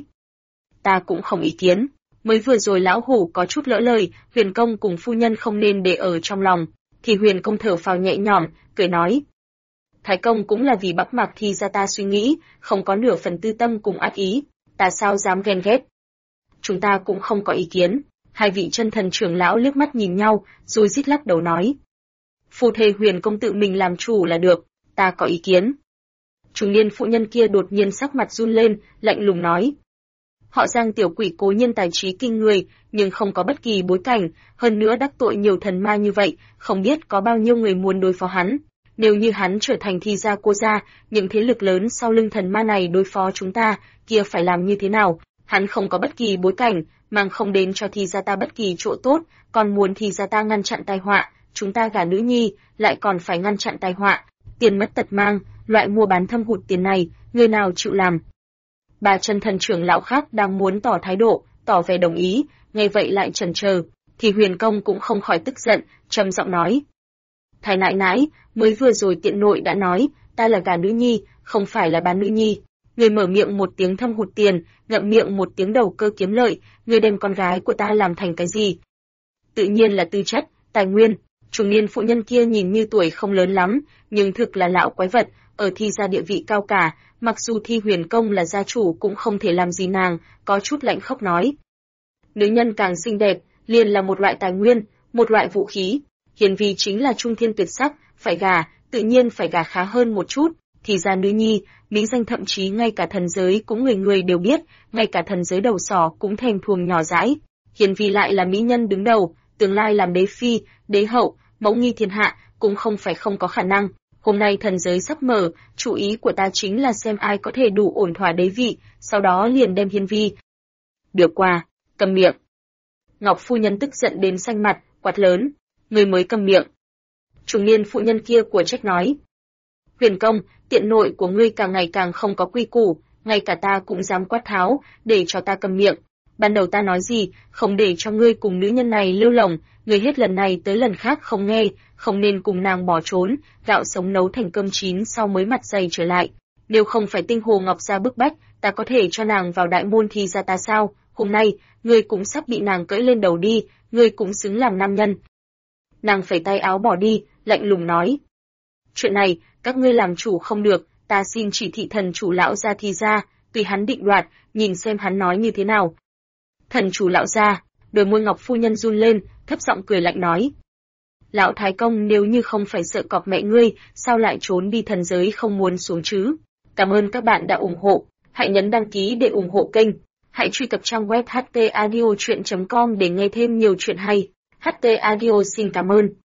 Ta cũng không ý kiến, mới vừa rồi lão hủ có chút lỡ lời, Huyền Công cùng phu nhân không nên để ở trong lòng. Thì Huyền Công thở phào nhẹ nhõm, cười nói. Thái công cũng là vì Bắc Mạc Thi gia ta suy nghĩ, không có nửa phần tư tâm cùng ác ý, ta sao dám ghen ghét. Chúng ta cũng không có ý kiến. Hai vị chân thần trưởng lão liếc mắt nhìn nhau, rồi rít lắc đầu nói. Phu thê Huyền Công tự mình làm chủ là được, ta có ý kiến. Trung niên phụ nhân kia đột nhiên sắc mặt run lên, lạnh lùng nói. Họ Giang tiểu quỷ cố nhiên tài trí kinh người, nhưng không có bất kỳ bối cảnh, hơn nữa đắc tội nhiều thần ma như vậy, không biết có bao nhiêu người muốn đối phó hắn. Nếu như hắn trở thành Thi gia cô gia, những thế lực lớn sau lưng thần ma này đối phó chúng ta, kia phải làm như thế nào? Hắn không có bất kỳ bối cảnh, mang không đến cho Thi gia ta bất kỳ chỗ tốt, còn muốn Thi gia ta ngăn chặn tai họa, chúng ta gả nữ nhi, lại còn phải ngăn chặn tai họa, tiền mất tật mang, loại mua bán thâm hụt tiền này, người nào chịu làm? Bà chân thần trưởng lão khác đang muốn tỏ thái độ, tỏ vẻ đồng ý, nghe vậy lại chần chờ, thì Huyền Công cũng không khỏi tức giận, trầm giọng nói. Thái nãi nãi, mới vừa rồi tiện nội đã nói, ta là gả nữ nhi, không phải là bán nữ nhi. Người mở miệng một tiếng thâm hụt tiền, ngậm miệng một tiếng đầu cơ kiếm lợi, người đem con gái của ta làm thành cái gì? Tự nhiên là tư chất, tài nguyên. Trung niên phụ nhân kia nhìn như tuổi không lớn lắm, nhưng thực là lão quái vật, ở Thi gia địa vị cao cả, mặc dù Thi Huyền Công là gia chủ cũng không thể làm gì nàng, có chút lạnh khóc nói. Nữ nhân càng xinh đẹp, liền là một loại tài nguyên, một loại vũ khí. Hiền vi chính là trung thiên tuyệt sắc, phải gả, tự nhiên phải gả khá hơn một chút. Thì ra nữ nhi, mỹ danh thậm chí ngay cả thần giới cũng người người đều biết, ngay cả thần giới đầu sỏ cũng thèm thuồng nhỏ dãi. Hiền vi lại là mỹ nhân đứng đầu, tương lai làm đế phi, đế hậu, mẫu nghi thiên hạ, cũng không phải không có khả năng. Hôm nay thần giới sắp mở, chủ ý của ta chính là xem ai có thể đủ ổn thỏa đế vị, sau đó liền đem Hiên vi được qua, cầm miệng. Ngọc phu nhân tức giận đến xanh mặt, quát lớn, người mới cầm miệng. Trung niên phụ nhân kia của trách nói. Huyền Công, tiện nội của ngươi càng ngày càng không có quy củ, ngay cả ta cũng dám quát tháo, để cho ta cầm miệng. Ban đầu ta nói gì, không để cho ngươi cùng nữ nhân này lưu lỏng, ngươi hết lần này tới lần khác không nghe, không nên cùng nàng bỏ trốn, gạo sống nấu thành cơm chín sau mới mặt dày trở lại. Nếu không phải tinh hồ ngọc gia bức bách, ta có thể cho nàng vào đại môn Thi gia ta sao? Hôm nay, ngươi cũng sắp bị nàng cưỡi lên đầu đi, ngươi cũng xứng làm nam nhân. Nàng phẩy tay áo bỏ đi, lạnh lùng nói. Chuyện này, các ngươi làm chủ không được, ta xin chỉ thị thần chủ lão gia Thi gia, tùy hắn định đoạt, nhìn xem hắn nói như thế nào. Thần chủ lão gia, đôi môi Ngọc phu nhân run lên, thấp giọng cười lạnh nói. Lão Thái Công nếu như không phải sợ cọp mẹ ngươi, sao lại trốn đi thần giới không muốn xuống chứ? Cảm ơn các bạn đã ủng hộ, hãy nhấn đăng ký để ủng hộ kênh. Hãy truy cập trang web htaudio.com để nghe thêm nhiều chuyện hay. HT Audio xin cảm ơn.